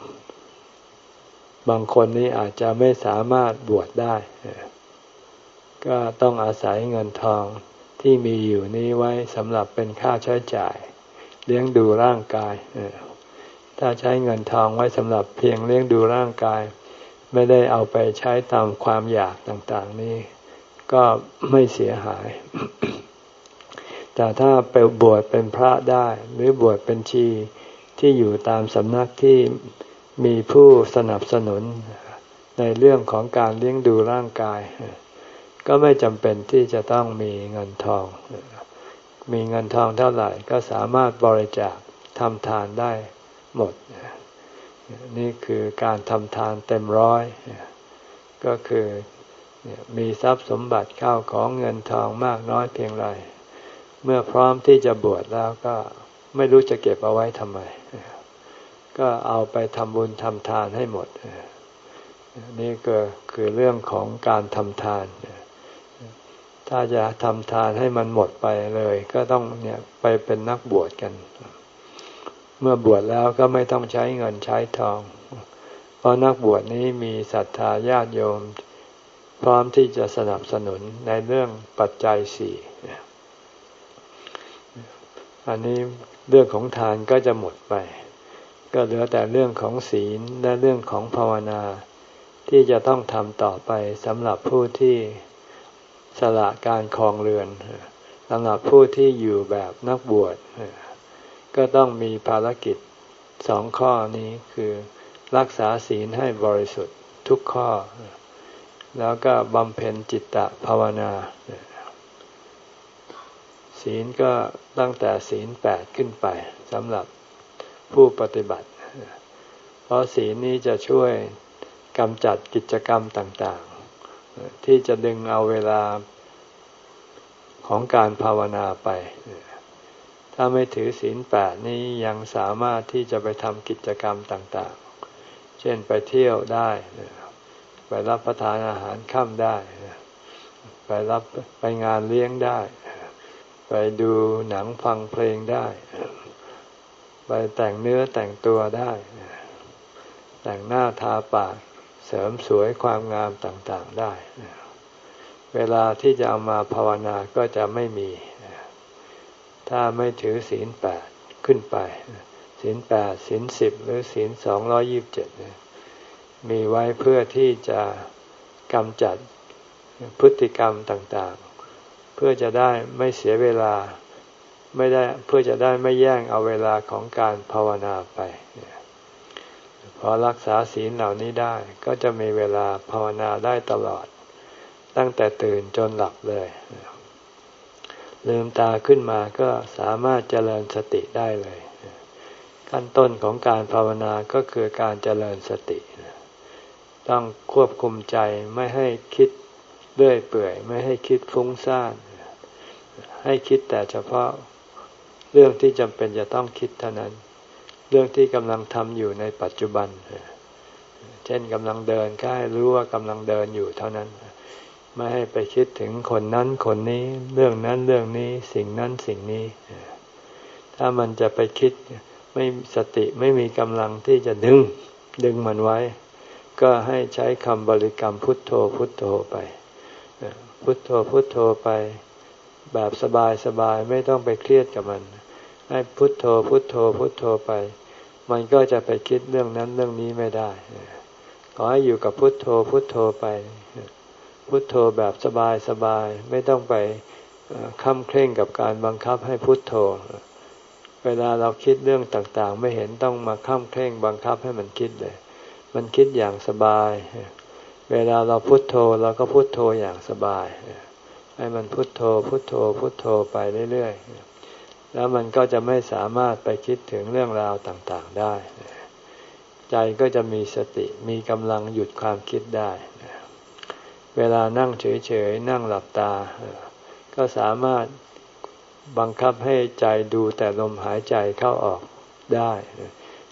บางคนนี้อาจจะไม่สามารถบวชได้ก็ต้องอาศัยเงินทองที่มีอยู่นี้ไว้สำหรับเป็นค่าใช้จ่ายเลี้ยงดูร่างกายถ้าใช้เงินทองไว้สำหรับเพียงเลี้ยงดูร่างกายไม่ได้เอาไปใช้ตามความอยากต่างๆนี้ก็ไม่เสียหายแต่ถ้าไปบวชเป็นพระได้หรือบวชเป็นชีที่อยู่ตามสำนักที่มีผู้สนับสนุนในเรื่องของการเลี้ยงดูร่างกายก็ไม่จำเป็นที่จะต้องมีเงินทองมีเงินทองเท่าไหร่ก็สามารถบริจาคทำทานได้หมดนี่คือการทำทานเต็มร้อยก็คือมีทรัพย์สมบัติข้าวของเงินทองมากน้อยเพียงไรเมื่อพร้อมที่จะบวชแล้วก็ไม่รู้จะเก็บเอาไว้ทำไมก็เอาไปทำบุญทำทานให้หมดนี่ก็คือเรื่องของการทำทานถ้าจะทำทานให้มันหมดไปเลยก็ต้องเนี่ยไปเป็นนักบวชกันเมื่อบวชแล้วก็ไม่ต้องใช้เงินใช้ทองเพราะนักบวชนี้มีศรัทธาญาติโยมพร้อมที่จะสนับสนุนในเรื่องปัจจัยสี่อันนี้เรื่องของทานก็จะหมดไปก็เหลือแต่เรื่องของศีลและเรื่องของภาวนาที่จะต้องทำต่อไปสำหรับผู้ที่สละการครองเรือนสำหรับผู้ที่อยู่แบบนักบวชก็ต้องมีภารกิจสองข้อนี้คือรักษาศีลให้บริสุทธิ์ทุกข้อแล้วก็บำเพ็ญจิตตภาวนาศีลก็ตั้งแต่ศีลแปดขึ้นไปสำหรับผู้ปฏิบัติเพราะศีลนี้จะช่วยกำจัดกิจกรรมต่างๆที่จะดึงเอาเวลาของการภาวนาไปถ้าไม่ถือศีลแปดนี้ยังสามารถที่จะไปทำกิจกรรมต่างๆเช่นไปเที่ยวได้ไปรับประทานอาหารค่ำได้ไปรับไปงานเลี้ยงได้ไปดูหนังฟังเพลงได้ไปแต่งเนื้อแต่งตัวได้แต่งหน้าทาปากเสริมสวยความงามต่างๆได้เวลาที่จะเอามาภาวนาก็จะไม่มีถ้าไม่ถือศีลแปดขึ้นไปศีลแปดศีลสิบหรือศีลสองร้อยยี่สิบเจ็ดมีไว้เพื่อที่จะกำจัดพฤติกรรมต่างๆเพื่อจะได้ไม่เสียเวลาไม่ได้เพื่อจะได้ไม่แย่งเอาเวลาของการภาวนาไปพอรักษาศีลเหล่านี้ได้ก็จะมีเวลาภาวนาได้ตลอดตั้งแต่ตื่นจนหลับเลยลืมตาขึ้นมาก็สามารถเจริญสติได้เลยขั้นต้นของการภาวนาก็คือการเจริญสติต้องควบคุมใจไม่ให้คิดเรื่อยเปื่อยไม่ให้คิดฟุ้งซ่านให้คิดแต่เฉพาะเรื่องที่จำเป็นจะต้องคิดเท่านั้นเรื่องที่กำลังทำอยู่ในปัจจุบันเช่นกำลังเดินก็ให้รู้ว่ากำลังเดินอยู่เท่านั้นไม่ให้ไปคิดถึงคนนั้นคนนี้เรื่องนั้นเรื่องนี้สิ่งนั้นสิ่งนี้ถ้ามันจะไปคิดไม่สติไม่มีกำลังที่จะดึงดึงมันไว้ก็ให้ใช้คำบริกรรมพุทโธพุทโธไปพุทโธพุทโธไปแบบสบายสบายไม่ต้องไปเครียดกับมันให้พุทโธพุทโธพุทโธไปมันก็จะไปคิดเรื่องนั้นเรื่องนี้ไม่ได้ขอให้อยู่กับพุทโธพุทโธไปพุทโธแบบสบายสบายไม่ต้องไปค้ำเคร่งกับการบังคับให้พุทโธเวลาเราคิดเรื่องต่างๆไม่เห็นต้องมาค้ำเคร่งบังคับให้มันคิดเลยมันคิดอย่างสบายเวลาเราพุทโธเราก็พุทโธอย่างสบายให้มันพุทโธพุทโธพุทโธไปเรื่อยๆแล้วมันก็จะไม่สามารถไปคิดถึงเรื่องราวต่างๆได้ใจก็จะมีสติมีกำลังหยุดความคิดได้เวลานั่งเฉยๆนั่งหลับตาก็สามารถบังคับให้ใจดูแต่ลมหายใจเข้าออกได้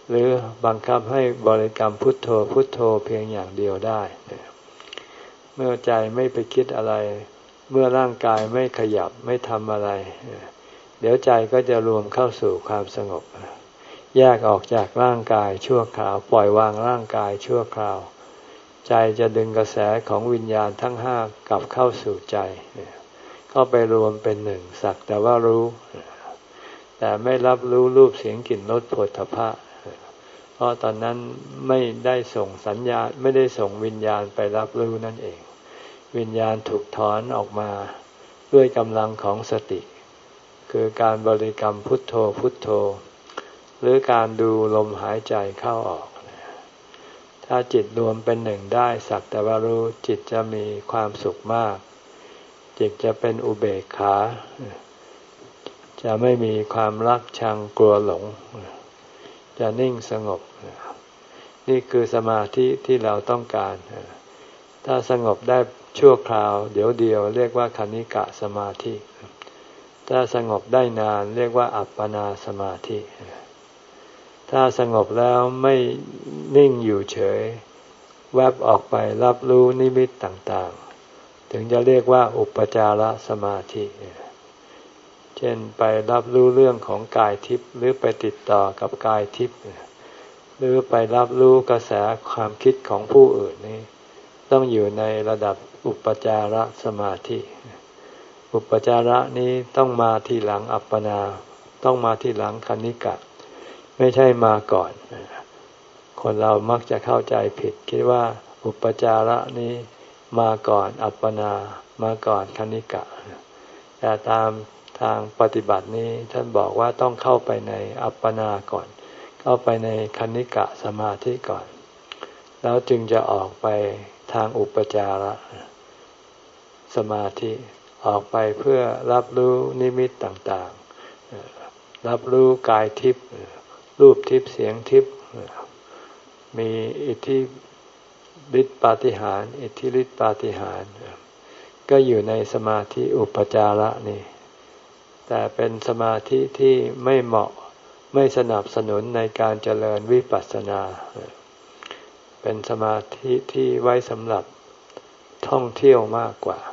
หรือบังคับให้บริกรรมพุทโธพุทโธเพียงอย่างเดียวได้เมื่อใจไม่ไปคิดอะไรเมื่อร่างกายไม่ขยับไม่ทำอะไรเดี๋ยวใจก็จะรวมเข้าสู่ความสงบแยกออกจากร่างกายชั่วคราวปล่อยวางร่างกายชั่วคราวใจจะดึงกระแสของวิญญาณทั้งห้ากลับเข้าสู่ใจเข้าไปรวมเป็นหนึ่งสักแต่ว่ารู้แต่ไม่รับรู้รูปเสียงกลิ่นรสโผฏฐัพพะเพราะตอนนั้นไม่ได้ส่งสัญญาณไม่ได้ส่งวิญญาณไปรับรู้นั่นเองวิญญาณถูกถอนออกมาด้วยกำลังของสติคือการบริกรรมพุทโธพุทโธหรือการดูลมหายใจเข้าออกถ้าจิตรวมเป็นหนึ่งได้สักแต่ว่ารู้จิตจะมีความสุขมากจิตจะเป็นอุเบกขาจะไม่มีความรักชังกลัวหลงจะนิ่งสงบนี่คือสมาธิที่เราต้องการถ้าสงบได้ชั่วคราวเดี๋ยวเดียวเรียกว่าคณิกะสมาธิถ้าสงบได้นานเรียกว่าอัปปนาสมาธิถ้าสงบแล้วไม่นิ่งอยู่เฉยแวบออกไปรับรู้นิมิตต่างๆถึงจะเรียกว่าอุปจารสมาธิเช่นไปรับรู้เรื่องของกายทิพย์หรือไปติดต่อกับกายทิพย์หรือไปรับรู้กระแสความคิดของผู้อื่นนี่ต้องอยู่ในระดับอุปจารสมาธิอุปจาระนี้ต้องมาทีหลังอัปปนาต้องมาทีหลังคณิกะไม่ใช่มาก่อนคนเรามักจะเข้าใจผิดคิดว่าอุปจาระนี้มาก่อนอัปปนามาก่อนคณิกะแต่ตามทางปฏิบัตินี้ท่านบอกว่าต้องเข้าไปในอัปปนาก่อนเข้าไปในคณิกะสมาธิก่อนแล้วจึงจะออกไปทางอุปจารสมาธิออกไปเพื่อรับรู้นิมิตต่างๆรับรู้กายทิพย์รูปทิพย์เสียงทิพย์มีอิทธิฤทธิปาฏิหาริย์อิทธิฤทธิปาฏิหาริย์ก็อยู่ในสมาธิอุปจาระนี่แต่เป็นสมาธิที่ไม่เหมาะไม่สนับสนุนในการเจริญวิปัสสนาเป็นสมาธิที่ไว้สำหรับท่องเที่ยวมากกว่า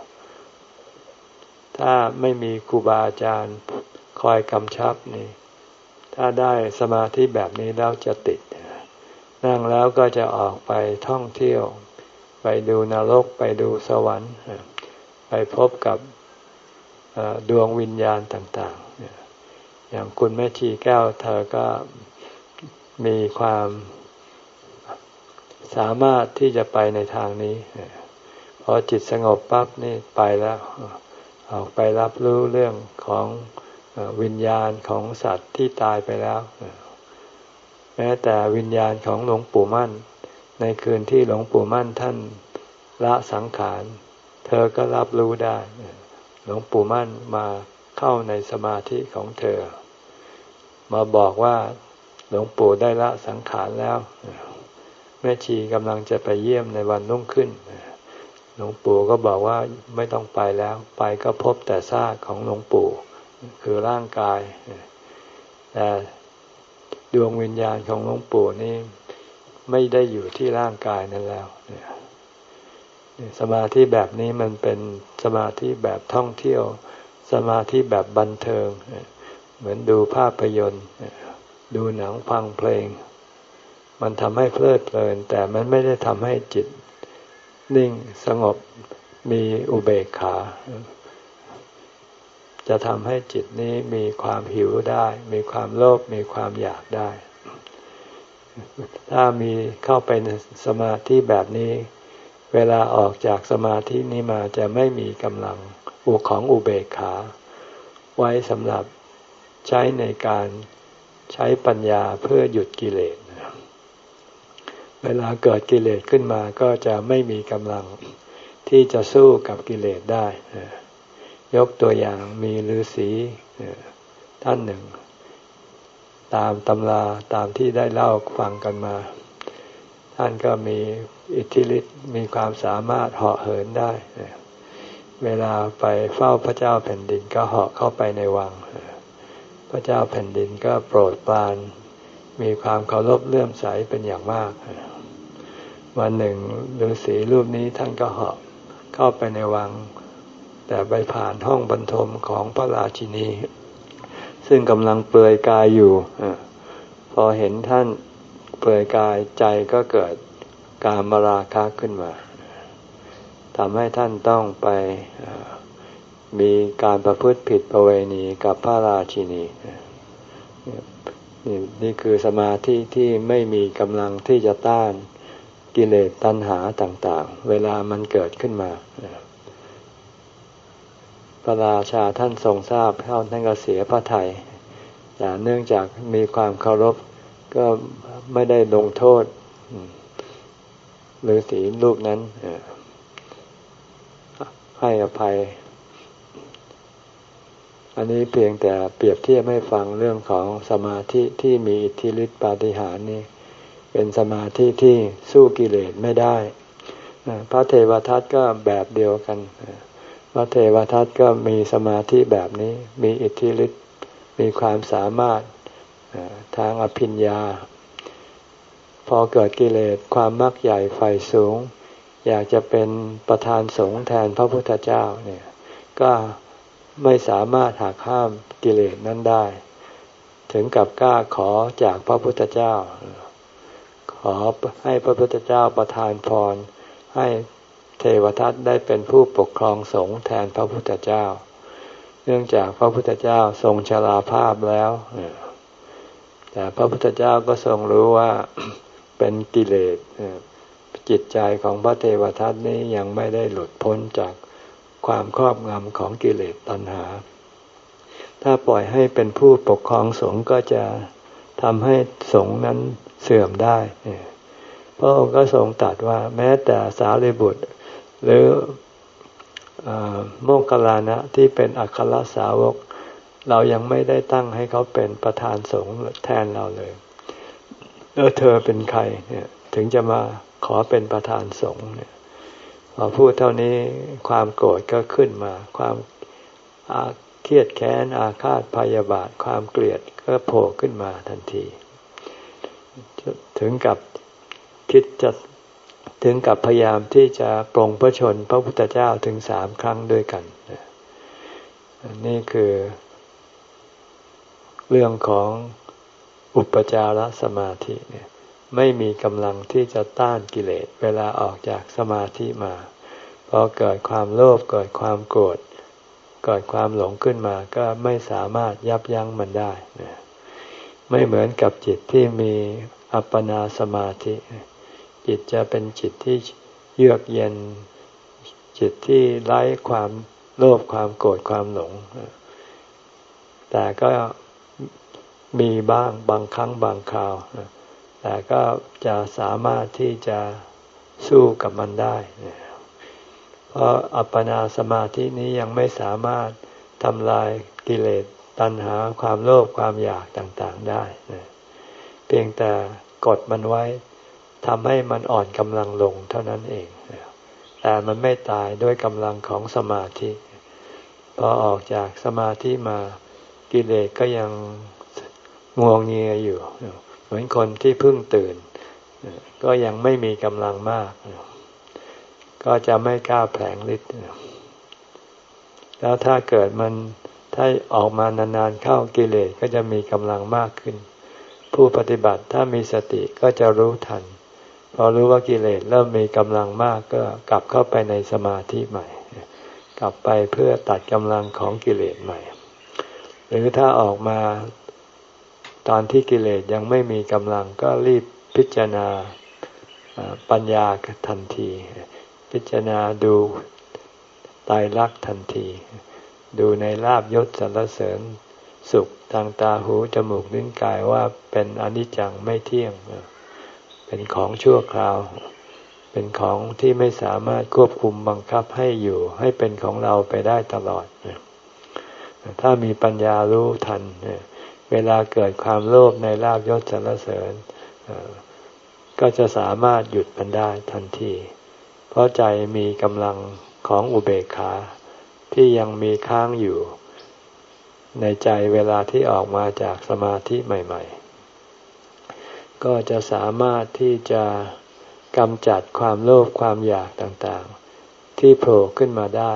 ถ้าไม่มีครูบาอาจารย์คอยกำชับนี่ถ้าได้สมาธิแบบนี้แล้วจะติดนั่งแล้วก็จะออกไปท่องเที่ยวไปดูนรกไปดูสวรรค์ไปพบกับดวงวิญญาณต่างๆอย่างคุณแม่ชีแก้วเธอก็มีความสามารถที่จะไปในทางนี้พอจิตสงบปั๊บนี่ไปแล้วออกไปรับรู้เรื่องของวิญญาณของสัตว์ที่ตายไปแล้วแม้แต่วิญญาณของหลวงปู่มั่นในคืนที่หลวงปู่มั่นท่านละสังขารเธอก็รับรู้ได้หลวงปู่มั่นมาเข้าในสมาธิของเธอมาบอกว่าหลวงปู่ได้ละสังขารแล้วแม่ชีกำลังจะไปเยี่ยมในวันรุ่งขึ้นหลวงปู่ก็บอกว่าไม่ต้องไปแล้วไปก็พบแต่ซากของหลวงปู่คือร่างกายแต่ดวงวิญญาณของหลวงปู่นี่ไม่ได้อยู่ที่ร่างกายนั้นแล้วสมาธิแบบนี้มันเป็นสมาธิแบบท่องเที่ยวสมาธิแบบบันเทิงเหมือนดูภาพยนตร์ดูหนังฟังเพลงมันทำให้เพลิดเพลินแต่มันไม่ได้ทำให้จิตนิ่งสงบมีอุเบกขาจะทำให้จิตนี้มีความหิวได้มีความโลภมีความอยากได้ถ้ามีเข้าไปในสมาธิแบบนี้เวลาออกจากสมาธินี้มาจะไม่มีกำลังอุของอุเบกขาไว้สำหรับใช้ในการใช้ปัญญาเพื่อหยุดกิเลสเวลาเกิดกิเลสขึ้นมาก็จะไม่มีกำลังที่จะสู้กับกิเลสได้ยกตัวอย่างมีฤาษีท่านหนึ่งตามตำราตามที่ได้เล่าฟังกันมาท่านก็มีอิทธิฤทธิ์มีความสามารถเหาะเหินได้เวลาไปเฝ้าพระเจ้าแผ่นดินก็เหาะเข้าไปในวังพระเจ้าแผ่นดินก็โปรดปรานมีความเคารพเลื่อมใสเป็นอย่างมากวันหนึ่งฤาษีรูปนี้ท่านก็เหาะเข้าไปในวังแต่ไปผ่านห้องบรรทมของพระราชินีซึ่งกำลังเปลือยกายอยู่พอเห็นท่านเปลือยกายใจก็เกิดกามราคะขึ้นมาทำให้ท่านต้องไปมีการประพฤติผิดประเวณีกับพระราชินีนี่นี่คือสมาธิที่ไม่มีกำลังที่จะต้านกิเลสตัณหาต่างๆเวลามันเกิดขึ้นมาพระราชาท่านทรงทราบเข้าท่านก็เสียพระทัยแต่เนื่องจากมีความเคารพก็ไม่ได้ลงโทษฤาษีรูปนั้นให้อภัยอันนี้เพียงแต่เปรียบเทียบให้ฟังเรื่องของสมาธิที่มีอิทธิฤทธิปาฏิหาริย์นี่เป็นสมาธิที่สู้กิเลสไม่ได้พระเทวทัตก็แบบเดียวกันพระเทวทัตก็มีสมาธิแบบนี้มีอิทธิฤทธิ์มีความสามารถทางอภิญญาพอเกิดกิเลสความมักใหญ่ไฟสูงอยากจะเป็นประธานสงฆ์แทนพระพุทธเจ้าเนี่ยก็ไม่สามารถหักห้ามกิเลสนั้นได้ถึงกับกล้าขอจากพระพุทธเจ้าขอให้พระพุทธเจ้าประทานพรให้เทวทัตได้เป็นผู้ปกครองสงฆ์แทนพระพุทธเจ้าเนื่องจากพระพุทธเจ้าทรงชราภาพแล้วแต่พระพุทธเจ้าก็ทรงรู้ว่าเป็นกิเลสจิตใจของพระเทวทัตนี้ยังไม่ได้หลุดพ้นจากความครอบงำของกิเลสตัณหาถ้าปล่อยให้เป็นผู้ปกครองสงฆ์ก็จะทำให้สงฆ์นั้นเสื่อมได้พระองค์ก็ทรงตรัสว่าแม้แต่สารีบุตรหรือโมคคัลลานะที่เป็นอัครสาวกเรายังไม่ได้ตั้งให้เขาเป็นประธานสงฆ์แทนเราเลยเออเธอเป็นใครเนี่ยถึงจะมาขอเป็นประธานสงฆ์เนี่ยพอพูดเท่านี้ความโกรธก็ขึ้นมาความอาเครียดแค้นอาฆาตพยาบาทความเกลียดก็โผล่ขึ้นมาทันทีถึงกับคิดจะถึงกับพยายามที่จะปลงพระชนพระพุทธเจ้าถึงสามครั้งด้วยกันนี่คือเรื่องของอุปจารสมาธิเนี่ยไม่มีกำลังที่จะต้านกิเลสเวลาออกจากสมาธิมาพอเกิดความโลภเกิดความโกรธเกิดความหลงขึ้นมาก็ไม่สามารถยับยั้งมันได้นะไม่เหมือนกับจิตที่มีอัปปนาสมาธิจิตจะเป็นจิตที่เยือกเย็นจิตที่ไร้ความโลภความโกรธความหลงแต่ก็มีบ้างบางครั้งบางคราวแต่ก็จะสามารถที่จะสู้กับมันได้เพราะอัปปนาสมาธินี้ยังไม่สามารถทำลายกิเลสตัณหาความโลภความอยากต่างๆได้เพียงแต่กดมันไว้ทำให้มันอ่อนกำลังลงเท่านั้นเองแต่มันไม่ตายด้วยกำลังของสมาธิพอออกจากสมาธิมากิเลสก็ยังงวงเงียอยู่เหมือนคนที่เพิ่งตื่นก็ยังไม่มีกำลังมากก็จะไม่กล้าแผลงฤทธิ์แล้วถ้าเกิดมันถ้าออกมานานๆเข้ากิเลสก็จะมีกำลังมากขึ้นผู้ปฏิบัติถ้ามีสติก็จะรู้ทันพอรู้ว่ากิเลสเริ่มมีกำลังมากก็กลับเข้าไปในสมาธิใหม่กลับไปเพื่อตัดกำลังของกิเลสใหม่หรือถ้าออกมาตอนที่กิเลสยังไม่มีกำลังก็รีบพิจารณาปัญญาทันทีพิจารณาดูไตรลักษณ์ทันทีดูในลาภยศสรรเสริญสุขทางตาหูจมูกลิ้นกายว่าเป็นอนิจจังไม่เที่ยงเป็นของชั่วคราวเป็นของที่ไม่สามารถควบคุมบังคับให้อยู่ให้เป็นของเราไปได้ตลอดถ้ามีปัญญารู้ทันเวลาเกิดความโลภในลาภยศสรรเสริญก็จะสามารถหยุดมันได้ทันทีเพราะใจมีกำลังของอุเบกขาที่ยังมีค้างอยู่ในใจเวลาที่ออกมาจากสมาธิใหม่ก็จะสามารถที่จะกำจัดความโลภความอยากต่างๆที่โผล่ขึ้นมาได้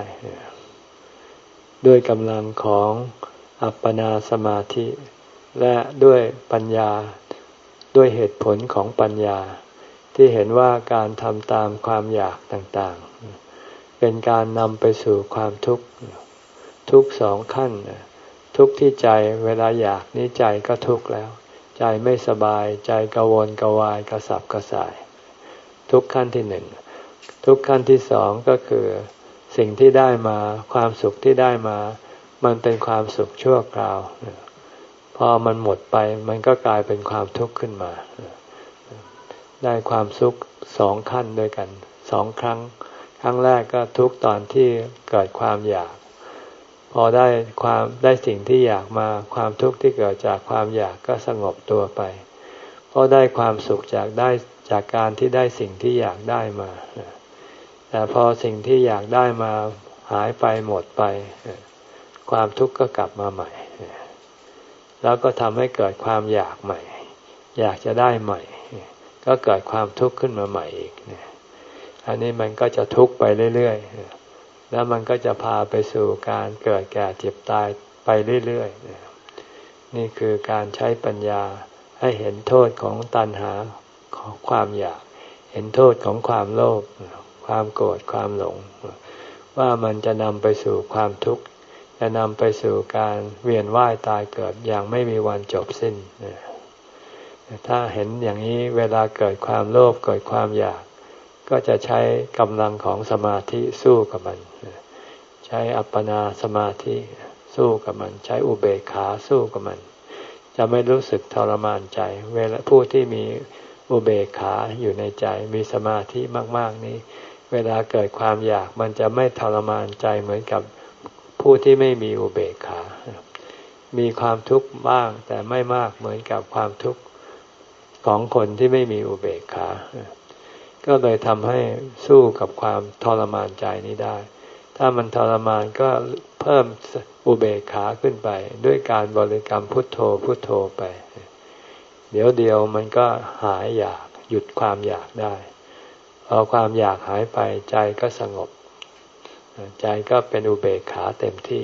ด้วยกำลังของอัปปนาสมาธิและด้วยปัญญาด้วยเหตุผลของปัญญาที่เห็นว่าการทำตามความอยากต่างๆเป็นการนำไปสู่ความทุกข์ทุกข์สองขั้นทุกข์ที่ใจเวลาอยากนี้ใจก็ทุกข์แล้วใจไม่สบายใจกังวลกวายกระสับกระส่ายทุกข์ขั้นที่หนึ่งทุกข์ขั้นที่สองก็คือสิ่งที่ได้มาความสุขที่ได้มามันเป็นความสุขชั่วคราวพอมันหมดไปมันก็กลายเป็นความทุกข์ขึ้นมาได้ความสุขสองขั้นด้วยกันสองครั้งครั้งแรกก็ทุกข์ตอนที่เกิดความอยากพอได้ความได้สิ่งที่อยากมาความทุกข์ที่เกิดจากความอยากก็สงบตัวไปเพราะได้ความสุขจากได้จากการที่ได้สิ่งที่อยากได้มาแต่พอสิ่งที่อยากได้มาหายไปหมดไปความทุกข์ก็กลับมาใหม่แล้วก็ทำให้เกิดความอยากใหม่อยากจะได้ใหม่ก็เกิดความทุกข์ขึ้นมาใหม่อีกอันนี้มันก็จะทุกข์ไปเรื่อยๆแล้วมันก็จะพาไปสู่การเกิดแก่เจ็บตายไปเรื่อยๆนี่คือการใช้ปัญญาให้เห็นโทษของตัณหาของความอยากเห็นโทษของความโลภความโกรธความหลงว่ามันจะนำไปสู่ความทุกข์จะนำไปสู่การเวียนว่ายตายเกิดอย่างไม่มีวันจบสิ้นถ้าเห็นอย่างนี้เวลาเกิดความโลภเกิดความอยากก็จะใช้กำลังของสมาธิสู้กับมันใช้อัปปนาสมาธิสู้กับมันใช้อุเบกขาสู้กับมันจะไม่รู้สึกทรมานใจเวลาผู้ที่มีอุเบกขาอยู่ในใจมีสมาธิมากๆนี้เวลาเกิดความอยากมันจะไม่ทรมานใจเหมือนกับผู้ที่ไม่มีอุเบกขามีความทุกข์บ้างแต่ไม่มากเหมือนกับความทุกข์ของคนที่ไม่มีอุเบกขาก็เลยทำให้สู้กับความทรมานใจนี้ได้ถ้ามันทรมานก็เพิ่มอุเบกขาขึ้นไปด้วยการบริกรรมพุทโธพุทโธไปเดี๋ยวเดียวมันก็หายอยากหยุดความอยากได้พอความอยากหายไปใจก็สงบใจก็เป็นอุเบกขาเต็มที่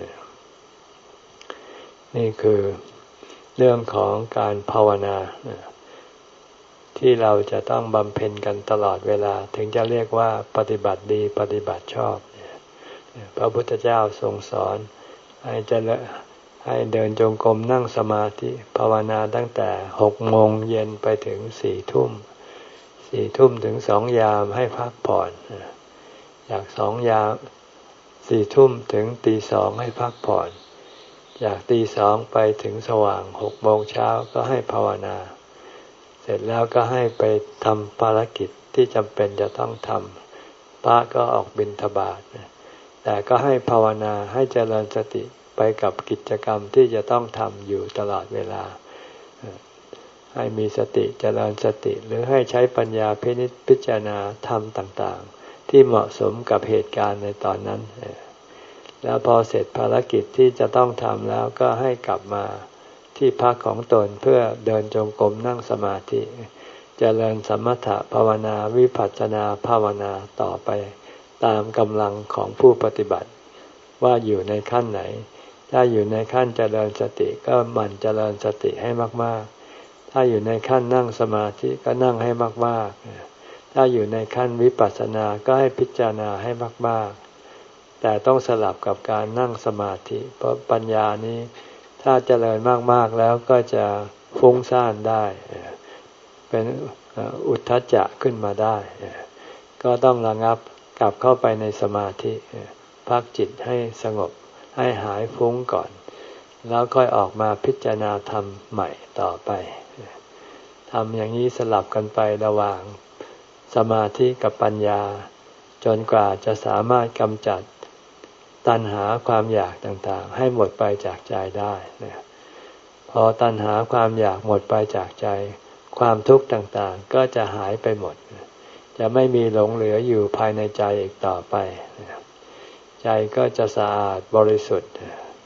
นี่คือเรื่องของการภาวนาที่เราจะต้องบำเพ็ญกันตลอดเวลาถึงจะเรียกว่าปฏิบัติดีปฏิบัติชอบพระพุทธเจ้าทรงสอนให้เจริญให้เดินจงกรมนั่งสมาธิภาวนาตั้งแต่หกโมงเย็นไปถึงสี่ทุ่มสี่ทุ่มถึงสองยามให้พักผ่อนจากสองยามสี่ทุ่มถึงตีสองให้พักผ่อนจากตีสองไปถึงสว่างหกโมงเช้าก็ให้ภาวนาเสร็จแล้วก็ให้ไปทำภารกิจที่จำเป็นจะต้องทำพระก็ออกบิณฑบาตแต่ก็ให้ภาวนาให้เจริญสติไปกับกิจกรรมที่จะต้องทำอยู่ตลอดเวลาให้มีสติเจริญสติหรือให้ใช้ปัญญาพินิจพิจารณาธรรมต่างๆที่เหมาะสมกับเหตุการณ์ในตอนนั้นแล้วพอเสร็จภารกิจที่จะต้องทำแล้วก็ให้กลับมาที่พักของตนเพื่อเดินจงกรมนั่งสมาธิเจริญสมถะภาวนาวิปัสสนาภาวนาต่อไปตามกำลังของผู้ปฏิบัติว่าอยู่ในขั้นไหนถ้าอยู่ในขั้นเจริญสติก็หมั่นเจริญสติให้มากๆถ้าอยู่ในขั้นนั่งสมาธิก็นั่งให้มากๆถ้าอยู่ในขั้นวิปัสสนาก็ให้พิจารณาให้มากๆแต่ต้องสลับกับการนั่งสมาธิเพราะปัญญานี้ถ้าเจริญมากๆแล้วก็จะฟุ้งซ่านได้เป็นอุทธัจจะขึ้นมาได้ก็ต้องระงับกลับเข้าไปในสมาธิพักจิตให้สงบให้หายฟุ้งก่อนแล้วค่อยออกมาพิจารณาธรรมใหม่ต่อไปทำอย่างนี้สลับกันไประหว่างสมาธิกับปัญญาจนกว่าจะสามารถกำจัดตัณหาความอยากต่างๆให้หมดไปจากใจได้พอตัณหาความอยากหมดไปจากใจความทุกข์ต่างๆก็จะหายไปหมดจะไม่มีหลงเหลืออยู่ภายในใจอีกต่อไปใจก็จะสะอาดบริสุทธิ์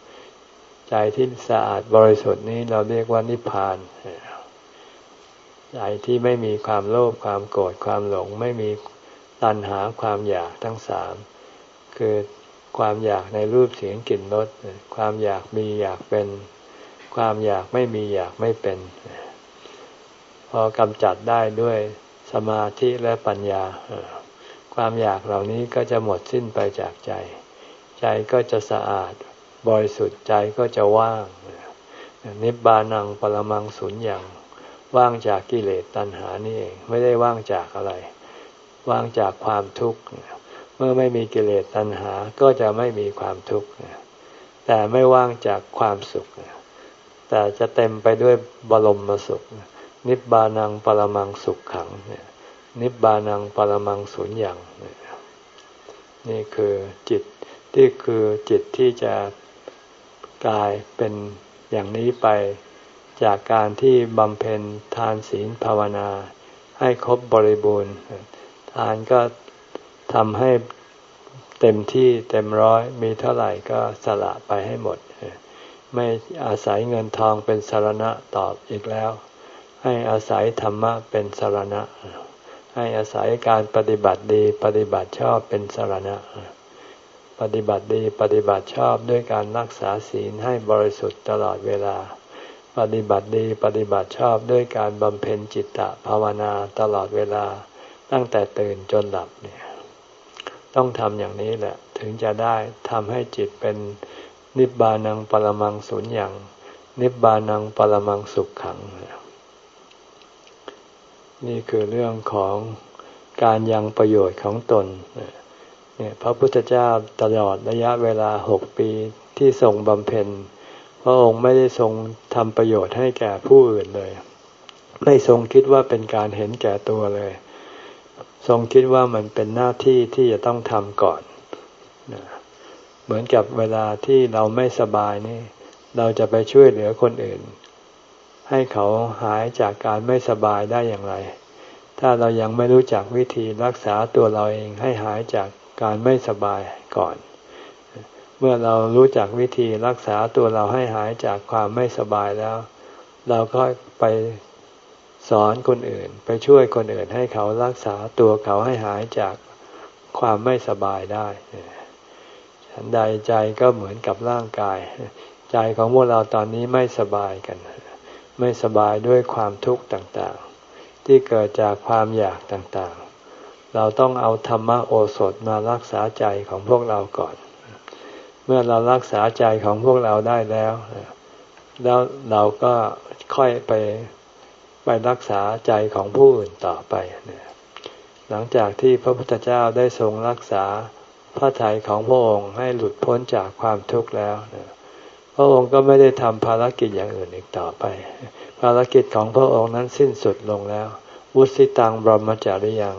ใจที่สะอาดบริสุทธิ์นี้เราเรียกว่านิพพานใจที่ไม่มีความโลภความโกรธความหลงไม่มีตัณหาความอยากทั้งสามคือความอยากในรูปเสียงกลิ่นรสความอยากมีอยากเป็นความอยากไม่มีอยากไม่เป็นพอกำจัดได้ด้วยสมาธิและปัญญาความอยากเหล่านี้ก็จะหมดสิ้นไปจากใจใจก็จะสะอาดบริสุทธิ์ใจก็จะว่างนิพพานังปรมังสุญญังว่างจากกิเลสตัณหานี่เองไม่ได้ว่างจากอะไรว่างจากความทุกข์เมื่อไม่มีกิเลสตัณหาก็จะไม่มีความทุกข์แต่ไม่ว่างจากความสุขแต่จะเต็มไปด้วยบรมสุขนิพพานังปรมังสุขขังนิพพานังปรมังสุญญังนี่คือจิตที่คือจิตที่จะกลายเป็นอย่างนี้ไปจากการที่บำเพ็ญทานศีลภาวนาให้ครบบริบูรณ์ทานก็ทำให้เต็มที่เต็มร้อยมีเท่าไหร่ก็สละไปให้หมดไม่อาศัยเงินทองเป็นสรณะตอบอีกแล้วให้อาศัยธรรมะเป็นสรณะให้อาศัยการปฏิบัติดีปฏิบัติชอบเป็นสรณะปฏิบัติดีปฏิบัติชอบด้วยการรักษาศีลให้บริสุทธิ์ตลอดเวลาปฏิบัติดีปฏิบัติชอบด้วยการบำเพ็ญจิตตภาวนาตลอดเวลาตั้งแต่ตื่นจนหลับเนี่ยต้องทำอย่างนี้แหละถึงจะได้ทำให้จิตเป็นนิพพานังปรมังสุญญังนิพพานังปรมังสุขขังนี่คือเรื่องของการยังประโยชน์ของตนเนี่ยพระพุทธเจ้าตลอดระยะเวลาหกปีที่ทรงบำเพ็ญพระองค์ไม่ได้ทรงทำประโยชน์ให้แก่ผู้อื่นเลยไม่ทรงคิดว่าเป็นการเห็นแก่ตัวเลยทรงคิดว่ามันเป็นหน้าที่ที่จะต้องทำก่อนเหมือนกับเวลาที่เราไม่สบายนี่เราจะไปช่วยเหลือคนอื่นให้เขาหายจากการไม่สบายได้อย่างไรถ้าเรายังไม่รู้จักวิธีรักษาตัวเราเองให้หายจากการไม่สบายก่อนเมื่อเรารู้จักวิธีรักษาตัวเราให้หายจากความไม่สบายแล้วเราก็ไปสอนคนอื่นไปช่วยคนอื่นให้เขารักษาตัวเขาให้หายจากความไม่สบายได้ฉันใดใจก็เหมือนกับร่างกายใจของพวกเราตอนนี้ไม่สบายกันไม่สบายด้วยความทุกข์ต่างๆที่เกิดจากความอยากต่างๆเราต้องเอาธรรมโอสถมารักษาใจของพวกเราก่อนเมื่อเรารักษาใจของพวกเราได้แล้วแล้วเราก็ค่อยไปไปรักษาใจของผู้อื่นต่อไปหลังจากที่พระพุทธเจ้าได้ทรงรักษาพระทัยของพระองค์ให้หลุดพ้นจากความทุกข์แล้วพระองค์ก็ไม่ได้ทำภารกิจอย่างอื่นอีกต่อไปภารกิจของพระองค์นั้นสิ้นสุดลงแล้ววุสิตังบรมจาริยัง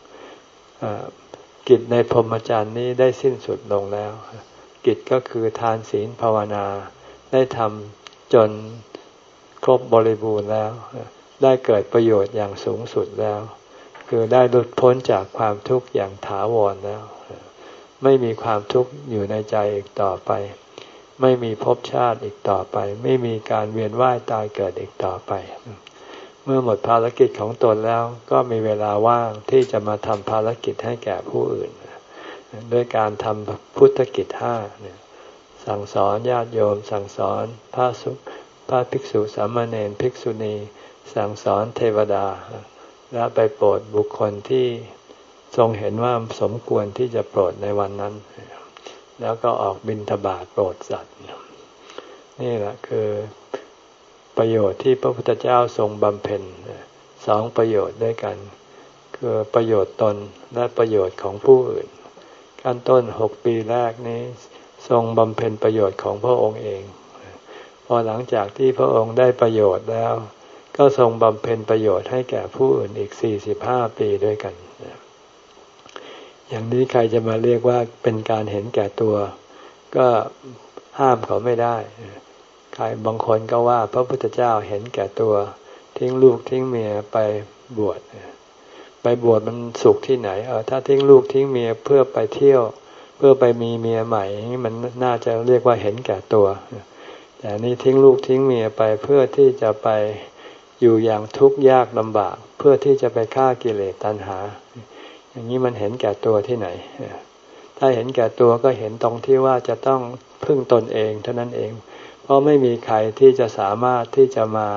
กิจในพรหมจรรย์นี้ได้สิ้นสุดลงแล้วกิจก็คือทานศีลภาวนาได้ทำจนครบบริบูรณ์แล้วได้เกิดประโยชน์อย่างสูงสุดแล้วคือได้หลุดพ้นจากความทุกข์อย่างถาวรแล้วไม่มีความทุกข์อยู่ในใจอีกต่อไปไม่มีภพชาติอีกต่อไปไม่มีการเวียนว่ายตายเกิดอีกต่อไปเมื่อหมดภารกิจของตนแล้วก็มีเวลาว่างที่จะมาทำภารกิจให้แก่ผู้อื่นด้วยการทำพุทธกิจห้าสั่งสอนญาติโยมสั่งสอนพระสุพระภิกษุสามเณรภิกษุณีสั่งสอนเทวดาและไปโปรดบุคคลที่ทรงเห็นว่าสมควรที่จะโปรดในวันนั้นแล้วก็ออกบิณฑบาตโปรดสัตว์นี่แหละคือประโยชน์ที่พระพุทธเจ้าทรงบำเพ็ญสองประโยชน์ด้วยกันคือประโยชน์ตนและประโยชน์ของผู้อื่นขั้นต้นหกปีแรกนี้ทรงบำเพ็ญประโยชน์ของพระองค์เองพอหลังจากที่พระองค์ได้ประโยชน์แล้วก็ทรงบำเพ็ญประโยชน์ให้แก่ผู้อื่นอีกสี่สิบห้าปีด้วยกันอย่างนี้ใครจะมาเรียกว่าเป็นการเห็นแก่ตัวก็ห้ามเขาไม่ได้ใครบางคนก็ว่าพระพุทธเจ้าเห็นแก่ตัวทิ้งลูกทิ้งเมียไปบวชไปบวชมันสุขที่ไหนเออถ้าทิ้งลูกทิ้งเมียเพื่อไปเที่ยวเพื่อไปมีเมียใหม่มันน่าจะเรียกว่าเห็นแก่ตัวแต่นี่ทิ้งลูกทิ้งเมียไปเพื่อที่จะไปอยู่อย่างทุกข์ยากลำบากเพื่อที่จะไปฆ่ากิเลสตัณหาอย่างนี้มันเห็นแก่ตัวที่ไหนถ้าเห็นแก่ตัวก็เห็นตรงที่ว่าจะต้องพึ่งตนเองเท่านั้นเองเพราะไม่มีใครที่จะสามารถที่จะมา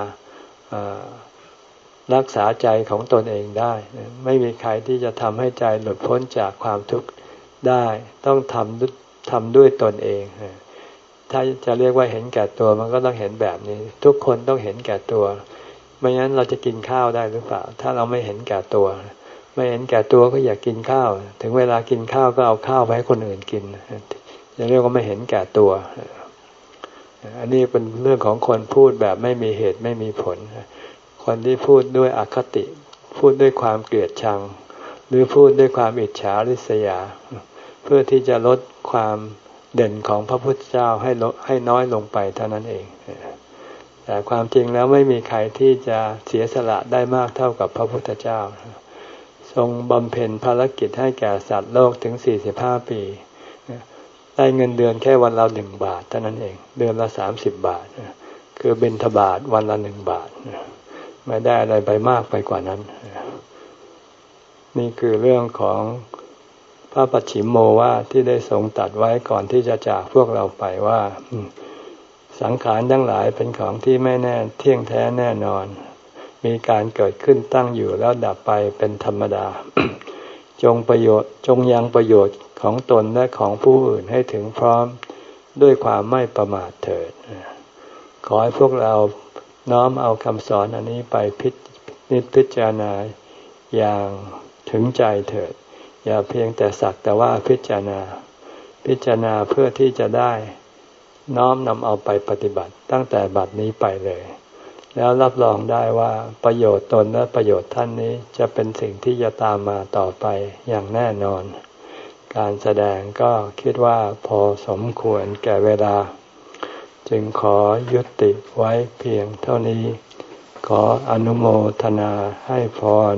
รักษาใจของตนเองได้ไม่มีใครที่จะทำให้ใจหลุดพ้นจากความทุกข์ได้ต้องทำทำด้วยตนเองถ้าจะเรียกว่าเห็นแก่ตัวมันก็ต้องเห็นแบบนี้ทุกคนต้องเห็นแก่ตัวไม่งั้นเราจะกินข้าวได้หรือเปล่าถ้าเราไม่เห็นแก่ตัวไม่เห็นแก่ตัวก็อยากกินข้าวถึงเวลากินข้าวก็เอาข้าวไปให้คนอื่นกินจะเรียกว่าไม่เห็นแก่ตัวอันนี้เป็นเรื่องของคนพูดแบบไม่มีเหตุไม่มีผลคนที่พูดด้วยอคติพูดด้วยความเกลียดชังหรือพูดด้วยความอิจฉาริษยาเพื่อที่จะลดความเด่นของพระพุทธเจ้าให้ลดให้น้อยลงไปเท่านั้นเองแต่ความจริงแล้วไม่มีใครที่จะเสียสละได้มากเท่ากับพระพุทธเจ้าทรงบำเพ็ญภารกิจให้แก่สัตว์โลกถึงสี่สิบห้าปีได้เงินเดือนแค่วันละหนึ่งบาทเท่านั้นเองเดือนละสามสิบบาทคือบิณฑบาตวันละหนึ่งบาทไม่ได้อะไรไปมากไปกว่านั้นนี่คือเรื่องของพระปัจฉิมโมวาทที่ได้ทรงตรัสไว้ก่อนที่จะจากพวกเราไปว่าสังขารทั้งหลายเป็นของที่ไม่แน่เที่ยงแท้แน่นอนมีการเกิดขึ้นตั้งอยู่แล้วดับไปเป็นธรรมดา จงประโยชน์จงยังประโยชน์ของตนและของผู้อื่นให้ถึงพร้อมด้วยความไม่ประมาทเถิดขอให้พวกเราน้อมเอาคำสอนอันนี้ไปพินิจพิจารณาอย่างถึงใจเถิดอย่าเพียงแต่สักแต่ว่าพิจารณาพิจารณาเพื่อที่จะได้น้อมนำเอาไปปฏิบัติตั้งแต่บัดนี้ไปเลยแล้วรับรองได้ว่าประโยชน์ตนและประโยชน์ท่านนี้จะเป็นสิ่งที่จะตามมาต่อไปอย่างแน่นอนการแสดงก็คิดว่าพอสมควรแก่เวลาจึงขอยุติไว้เพียงเท่านี้ขออนุโมทนาให้พร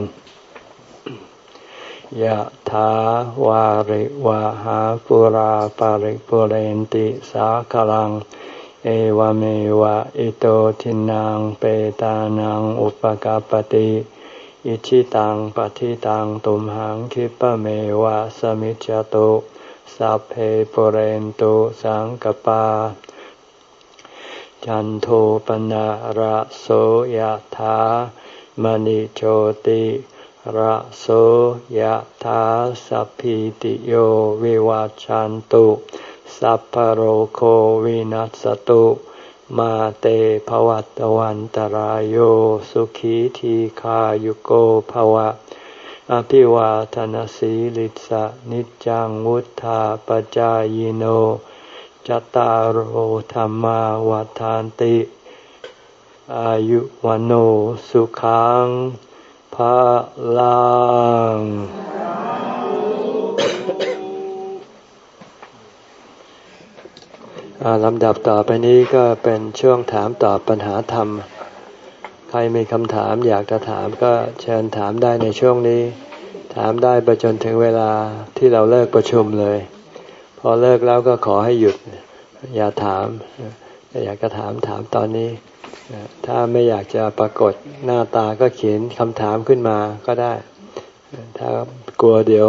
ยะถาวาริวะหาปุราปาริปุเรนติสาคลังเอวเมวะอิโตทินังเปตานังอุปกัปปติอิชิตังปฏิตังตุมหังคิปะเมวะสมิจจตุสัพเพปุเรนตุสังกปาจันโทปนะระโสยถามณิโชติระโสยถาสัพพิติโยวิวัจจันตุสัพพโรโควินัสตุมาเตภวัตวันตรายโยสุขีทีขายุโกภวะอภิวาทนาสีลิสะนิจังวุธาปจายโนจัตตารโอธรรมวัฏานติอายุวันโนสุขังภาลังลำดับต่อไปนี้ก็เป็นช่วงถามตอบปัญหาธรรมใครมีคำถามอยากจะถามก็เชิญถามได้ในช่วงนี้ถามได้ไปจนถึงเวลาที่เราเลิกประชุมเลยพอเลิกแล้วก็ขอให้หยุดอย่าถามอยากจะถามถามตอนนี้ถ้าไม่อยากจะปรากฏหน้าตาก็เขียนคำถามขึ้นมาก็ได้ถ้ากลัวเดี๋ยว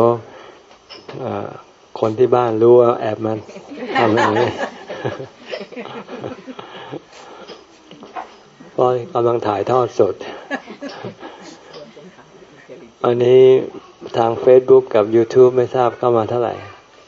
คนที่บ้านรู้ว่าแอบมันทำอย่างนี้เพราะกำลังถ่ายทอดสดอันนี้ทาง Facebook กับ YouTube ไม่ทราบเข้ามาเท่าไหร่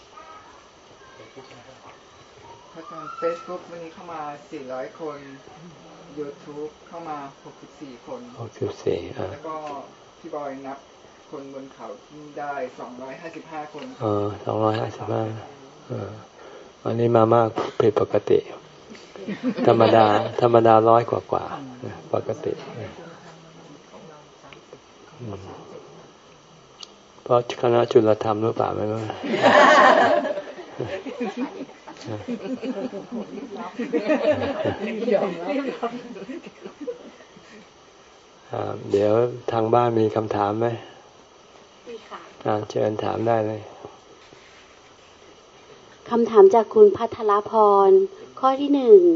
ทาง Facebook วันนี้เข้ามาสี่ร้อยคน YouTube เข้ามาหกสิบสี่คนหกสิบสี่อ่าแล้วก็พี่บอยนับคนบนเขาที่ได้สองร้อยห้าสิบห้าคนอ๋อสองร้อยห้าสิบห้าอ่าวันนี้มามากผิดปกติธรรมดาธรรมดาร้อยกว่ากว่าปกติเพราะคณะจุลธรรมหรือเปล่าไม่รู้เดี๋ยวทางบ้านมีคำถามไหมมีค่ะเชิญถามได้เลยคำถามจากคุณภัทรพรข้อที่หนึ่ง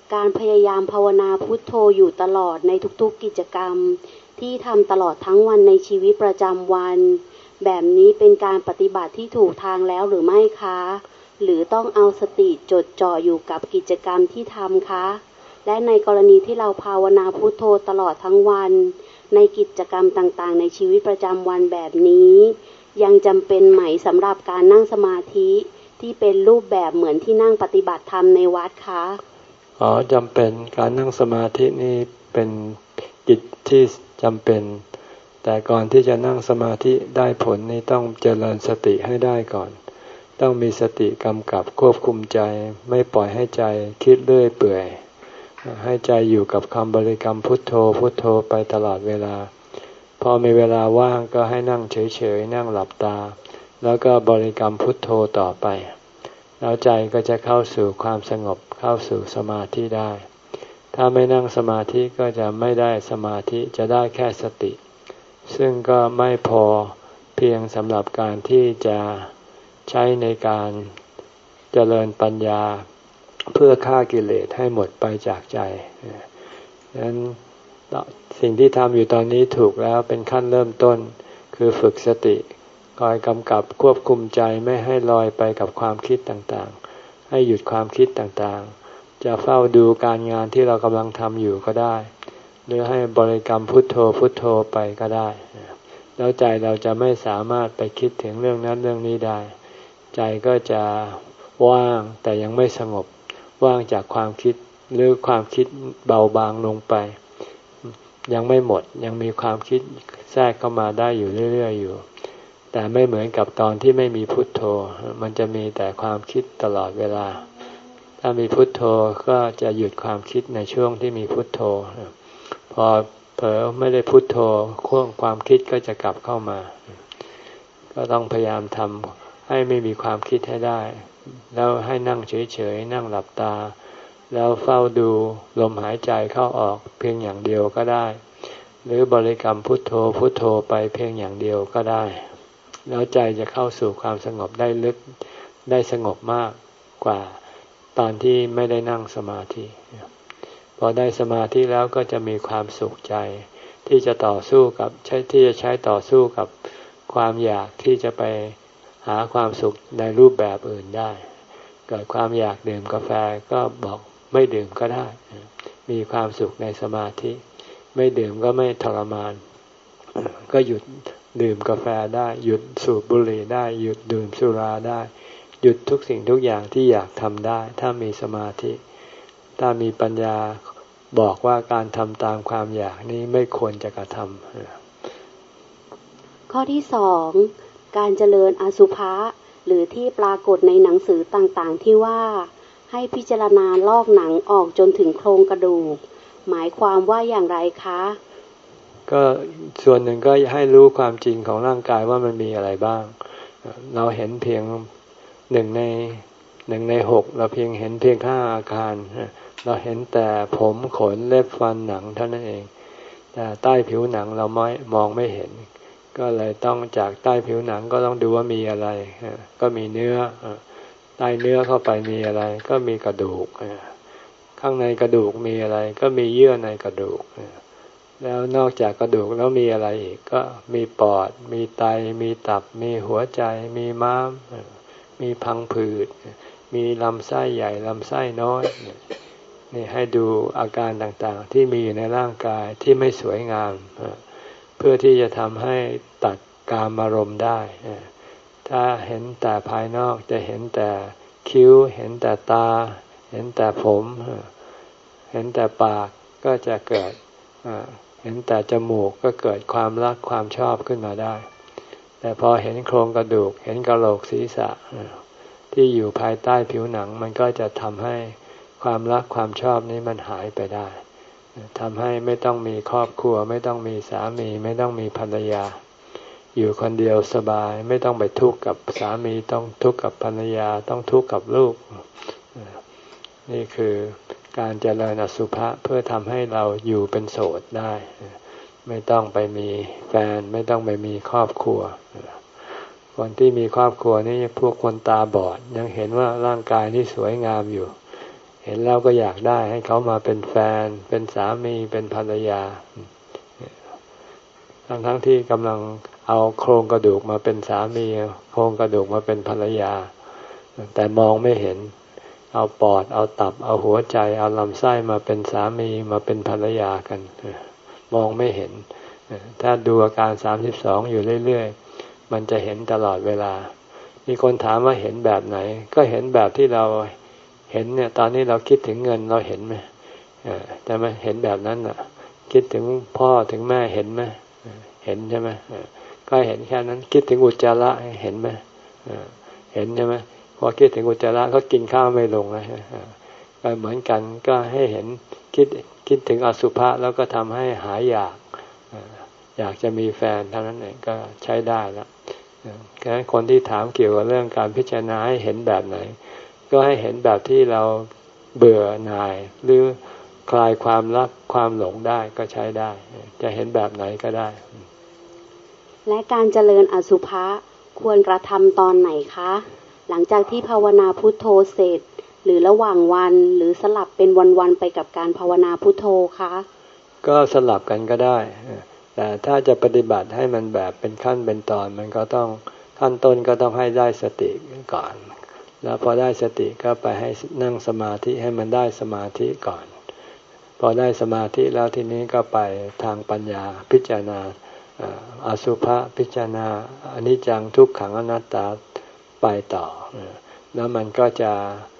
การพยายามภาวนาพุทโธอยู่ตลอดในทุกๆกิจกรรมที่ทำตลอดทั้งวันในชีวิตประจำวันแบบนี้เป็นการปฏิบัติที่ถูกทางแล้วหรือไม่คะหรือต้องเอาสติจดจ่ออยู่กับกิจกรรมที่ทำคะและในกรณีที่เราภาวนาพุทโธตลอดทั้งวันในกิจกรรมต่างๆในชีวิตประจำวันแบบนี้ยังจำเป็นไหมสำหรับการนั่งสมาธิที่เป็นรูปแบบเหมือนที่นั่งปฏิบัติธรรมในวัดคะอ๋อจำเป็นการนั่งสมาธินี่เป็นกิจที่จำเป็นแต่ก่อนที่จะนั่งสมาธิได้ผลนี่ต้องเจริญสติให้ได้ก่อนต้องมีสติกำกับควบคุมใจไม่ปล่อยให้ใจคิดเรื่อยเปื่อยให้ใจอยู่กับคำบริกรรมพุทโธพุทโธไปตลอดเวลาพอมีเวลาว่างก็ให้นั่งเฉยๆนั่งหลับตาแล้วก็บริกรรมพุทโธต่อไปแล้วใจก็จะเข้าสู่ความสงบเข้าสู่สมาธิได้ถ้าไม่นั่งสมาธิก็จะไม่ได้สมาธิจะได้แค่สติซึ่งก็ไม่พอเพียงสำหรับการที่จะใช้ในการเจริญปัญญาเพื่อฆ่ากิเลสให้หมดไปจากใจดังนั้นสิ่งที่ทำอยู่ตอนนี้ถูกแล้วเป็นขั้นเริ่มต้นคือฝึกสติคอยกำกับควบคุมใจไม่ให้ลอยไปกับความคิดต่างๆให้หยุดความคิดต่างๆจะเฝ้าดูการงานที่เรากำลังทำอยู่ก็ได้หรือให้บริกรรมพุทโธพุทโธไปก็ได้แล้วใจเราจะไม่สามารถไปคิดถึงเรื่องนั้นเรื่องนี้ได้ใจก็จะว่างแต่ยังไม่สงบว่างจากความคิดหรือความคิดเบาบางลงไปยังไม่หมดยังมีความคิดแทรกเข้ามาได้อยู่เรื่อยๆอยู่แต่ไม่เหมือนกับตอนที่ไม่มีพุทโธมันจะมีแต่ความคิดตลอดเวลาถ้ามีพุทโธก็จะหยุดความคิดในช่วงที่มีพุทโธพอเผลอไม่ได้พุทโธข่วงความคิดก็จะกลับเข้ามาก็ต้องพยายามทำให้ไม่มีความคิดให้ได้แล้วให้นั่งเฉยๆนั่งหลับตาแล้วเฝ้าดูลมหายใจเข้าออกเพียงอย่างเดียวก็ได้หรือบริกรรมพุทโธพุทโธไปเพียงอย่างเดียวก็ได้แล้วใจจะเข้าสู่ความสงบได้ลึกได้สงบมากกว่าตอนที่ไม่ได้นั่งสมาธิพอได้สมาธิแล้วก็จะมีความสุขใจที่จะต่อสู้กับใช้ที่จะใช้ต่อสู้กับความอยากที่จะไปหาความสุขในรูปแบบอื่นได้เกิดความอยากดื่มกาแฟก็บอกไม่ดื่มก็ได้มีความสุขในสมาธิไม่ดื่มก็ไม่ทรมานก็หยุดดื่มกาแฟได้หยุดสูบบุหรี่ได้หยุดดื่มสุราได้หยุดทุกสิ่งทุกอย่างที่อยากทำได้ถ้ามีสมาธิถ้ามีปัญญาบอกว่าการทำตามความอยากนี้ไม่ควรจะกระทำข้อที่สองการเจริญอสุภะหรือที่ปรากฏในหนังสือต่างๆที่ว่าให้พิจารณาลอกหนังออกจนถึงโครงกระดูกหมายความว่าอย่างไรคะก็ส่วนหนึ่งก็ให้รู้ความจริงของร่างกายว่ามันมีอะไรบ้างเราเห็นเพียงหนึ่งในหนึ่งในหกเราเพียงเห็นเพียงห้าอาการเราเห็นแต่ผมขนเล็บฟันหนังเท่านั้นเองแต่ใต้ผิวหนังเราไม่มองไม่เห็นก็เลยต้องจากใต้ผิวหนังก็ต้องดูว่ามีอะไรก็มีเนื้อใต้เนื้อเข้าไปมีอะไรก็มีกระดูกข้างในกระดูกมีอะไรก็มีเยื่อในกระดูกแล้วนอกจากกระดูกแล้วมีอะไรอีกก็มีปอดมีไตมีตับมีหัวใจมีม้ามมีพังผืดมีลำไส้ใหญ่ลำไส้น้อยนี่ให้ดูอาการต่างๆที่มีอยู่ในร่างกายที่ไม่สวยงามเพื่อที่จะทำให้ตัดกามารมณ์ได้ถ้าเห็นแต่ภายนอกจะเห็นแต่คิ้วเห็นแต่ตาเห็นแต่ผมเห็นแต่ปากก็จะเกิดเห็นแต่จมูกก็เกิดความรักความชอบขึ้นมาได้แต่พอเห็นโครงกระดูกเห็นกะโหลกศีรษะที่อยู่ภายใต้ผิวหนังมันก็จะทำให้ความรักความชอบนี้มันหายไปได้ทำให้ไม่ต้องมีครอบครัวไม่ต้องมีสามีไม่ต้องมีภรรยาอยู่คนเดียวสบายไม่ต้องไปทุกข์กับสามีต้องทุกข์กับภรรยาต้องทุกข์กับลูกนี่คือการเจริญอสุภะเพื่อทำให้เราอยู่เป็นโสดได้ไม่ต้องไปมีแฟนไม่ต้องไปมีครอบครัวคนที่มีครอบครัวนี่พวกคนตาบอดยังเห็นว่าร่างกายนี่สวยงามอยู่เห็นแล้วก็อยากได้ให้เขามาเป็นแฟนเป็นสามีเป็นภรรยาทั้งทั้งที่กำลังเอาโครงกระดูกมาเป็นสามีโครงกระดูกมาเป็นภรรยาแต่มองไม่เห็นเอาปอดเอาตับเอาหัวใจเอาลำไส้มาเป็นสามีมาเป็นภรรยากันมองไม่เห็นถ้าดูอาการสามสิบสองอยู่เรื่อยๆมันจะเห็นตลอดเวลามีคนถามว่าเห็นแบบไหนก็เห็นแบบที่เราเห็นเนี่ยตอนนี้เราคิดถึงเงินเราเห็นไหมแต่ไม่เห็นแบบนั้นน่ะคิดถึงพ่อถึงแม่เห็นไหมเห็นใช่ไหมก็เห็นแค่นั้นคิดถึงอุจจาระเห็นไหมเห็นใช่ไหมพอคิดถึงอุจจาระก็กินข้าวไม่ลงนะก็เหมือนกันก็ให้เห็นคิดคิดถึงอสุภะแล้วก็ทำให้หายอยากอยากจะมีแฟนเท่านั้นเองก็ใช้ได้แล้วดังนั้นคนที่ถามเกี่ยวกับเรื่องการพิจารณาให้เห็นแบบไหนก็ให้เห็นแบบที่เราเบื่อหน่ายหรือคลายความรักความหลงได้ก็ใช้ได้จะเห็นแบบไหนก็ได้และการเจริญอสุภะควรกระทำตอนไหนคะหลังจากที่ภาวนาพุทโธเสร็จหรือระหว่างวันหรือสลับเป็นวันๆไปกับการภาวนาพุทโธคะก็สลับกันก็ได้แต่ถ้าจะปฏิบัติให้มันแบบเป็นขั้นเป็นตอนมันก็ต้องขั้นต้นก็ต้องให้ได้สติก่อนแล้วพอได้สติก็ไปให้นั่งสมาธิให้มันได้สมาธิก่อนพอได้สมาธิแล้วทีนี้ก็ไปทางปัญญาพิจารณาอสุภะพิจารณาอนิจจังทุกขังอนัตตาไปต่อแล้วมันก็จะ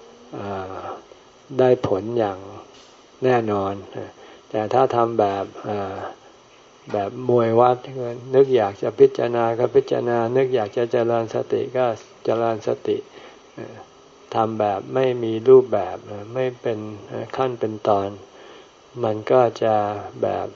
ได้ผลอย่างแน่นอนแต่ถ้าทำแบบแบบมวยวัดนึกอยากจะพิจารณาก็พิจารณานึกอยากจะเจริญสติก็เจริญสติทำแบบไม่มีรูปแบบไม่เป็นขั้นเป็นตอนมันก็จะแบบ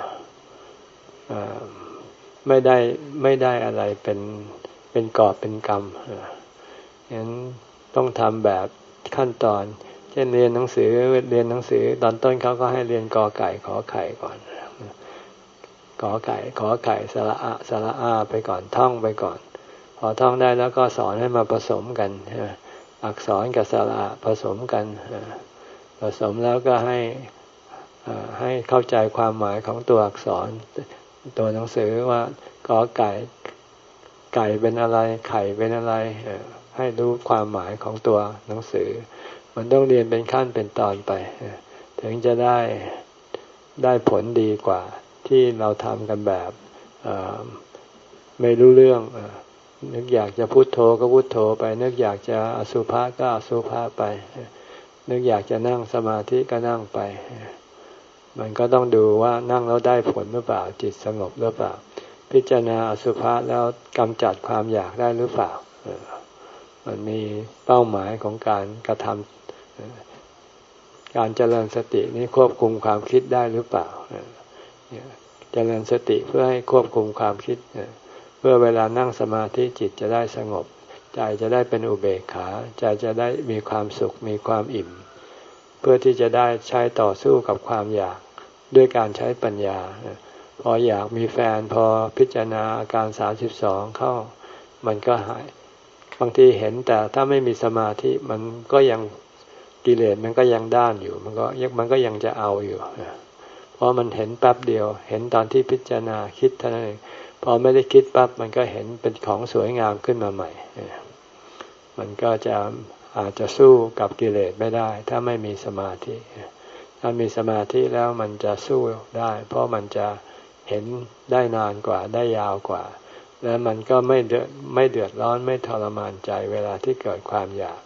ไม่ได้ไม่ได้อะไรเป็นเป็นกอบเป็นกรรมงั้นต้องทำแบบขั้นตอนเช่นเรียนหนังสือเรียนหนังสือตอนต้นเขาก็ให้เรียนกอไก่ขอไข่ก่อนกอไก่ขอไข่สระอะสระอาไปก่อนท่องไปก่อนพอท่องได้แล้วก็สอนให้มาผสมกันอักษรกับสระอะผสมกันผสมแล้วก็ให้ให้เข้าใจความหมายของตัวอักษรตัวหนังสือว่ากอไก่ไก่เป็นอะไรไข่เป็นอะไรให้รู้ความหมายของตัวหนังสือมันต้องเรียนเป็นขั้นเป็นตอนไปถึงจะได้ได้ผลดีกว่าที่เราทำกันแบบไม่รู้เรื่องนึกอยากจะพุทโธก็พุทโธไปนึกอยากจะอสุภะก็อสุภะไปนึกอยากจะนั่งสมาธิก็นั่งไปมันก็ต้องดูว่านั่งแล้วได้ผลหรือเปล่าจิตสงบหรือเปล่าพิจารณาอสุภะแล้วกำจัดความอยากได้หรือเปล่ามันมีเป้าหมายของการกระทำการเจริญสตินี้ควบคุมความคิดได้หรือเปล่าเจริญสติเพื่อให้ควบคุมความคิดเพื่อเวลานั่งสมาธิจิตจะได้สงบใจจะได้เป็นอุเบกขาใจจะได้มีความสุขมีความอิ่มเพื่อที่จะได้ใช้ต่อสู้กับความอยากด้วยการใช้ปัญญาพออยากมีแฟนพอพิจารณาอาการสามสิบสองเข้ามันก็หายบางทีเห็นแต่ถ้าไม่มีสมาธิมันก็ยังกิเลสมันก็ยังด้านอยู่มันก็ยังมันก็ยังจะเอาอยู่เพราะมันเห็นแป๊บเดียวเห็นตอนที่พิจารณาคิดเท่านั้นเองพอไม่ได้คิดปั๊บมันก็เห็นเป็นของสวยงามขึ้นมาใหม่มันก็จะอาจจะสู้กับกิเลสไม่ได้ถ้าไม่มีสมาธิถ้ามีสมาธิแล้วมันจะสู้ได้เพราะมันจะเห็นได้นานกว่าได้ยาวกว่าและมันก็ไม่เดือดไม่เดือดร้อนไม่ทรมานใจเวลาที่เกิดความอยาก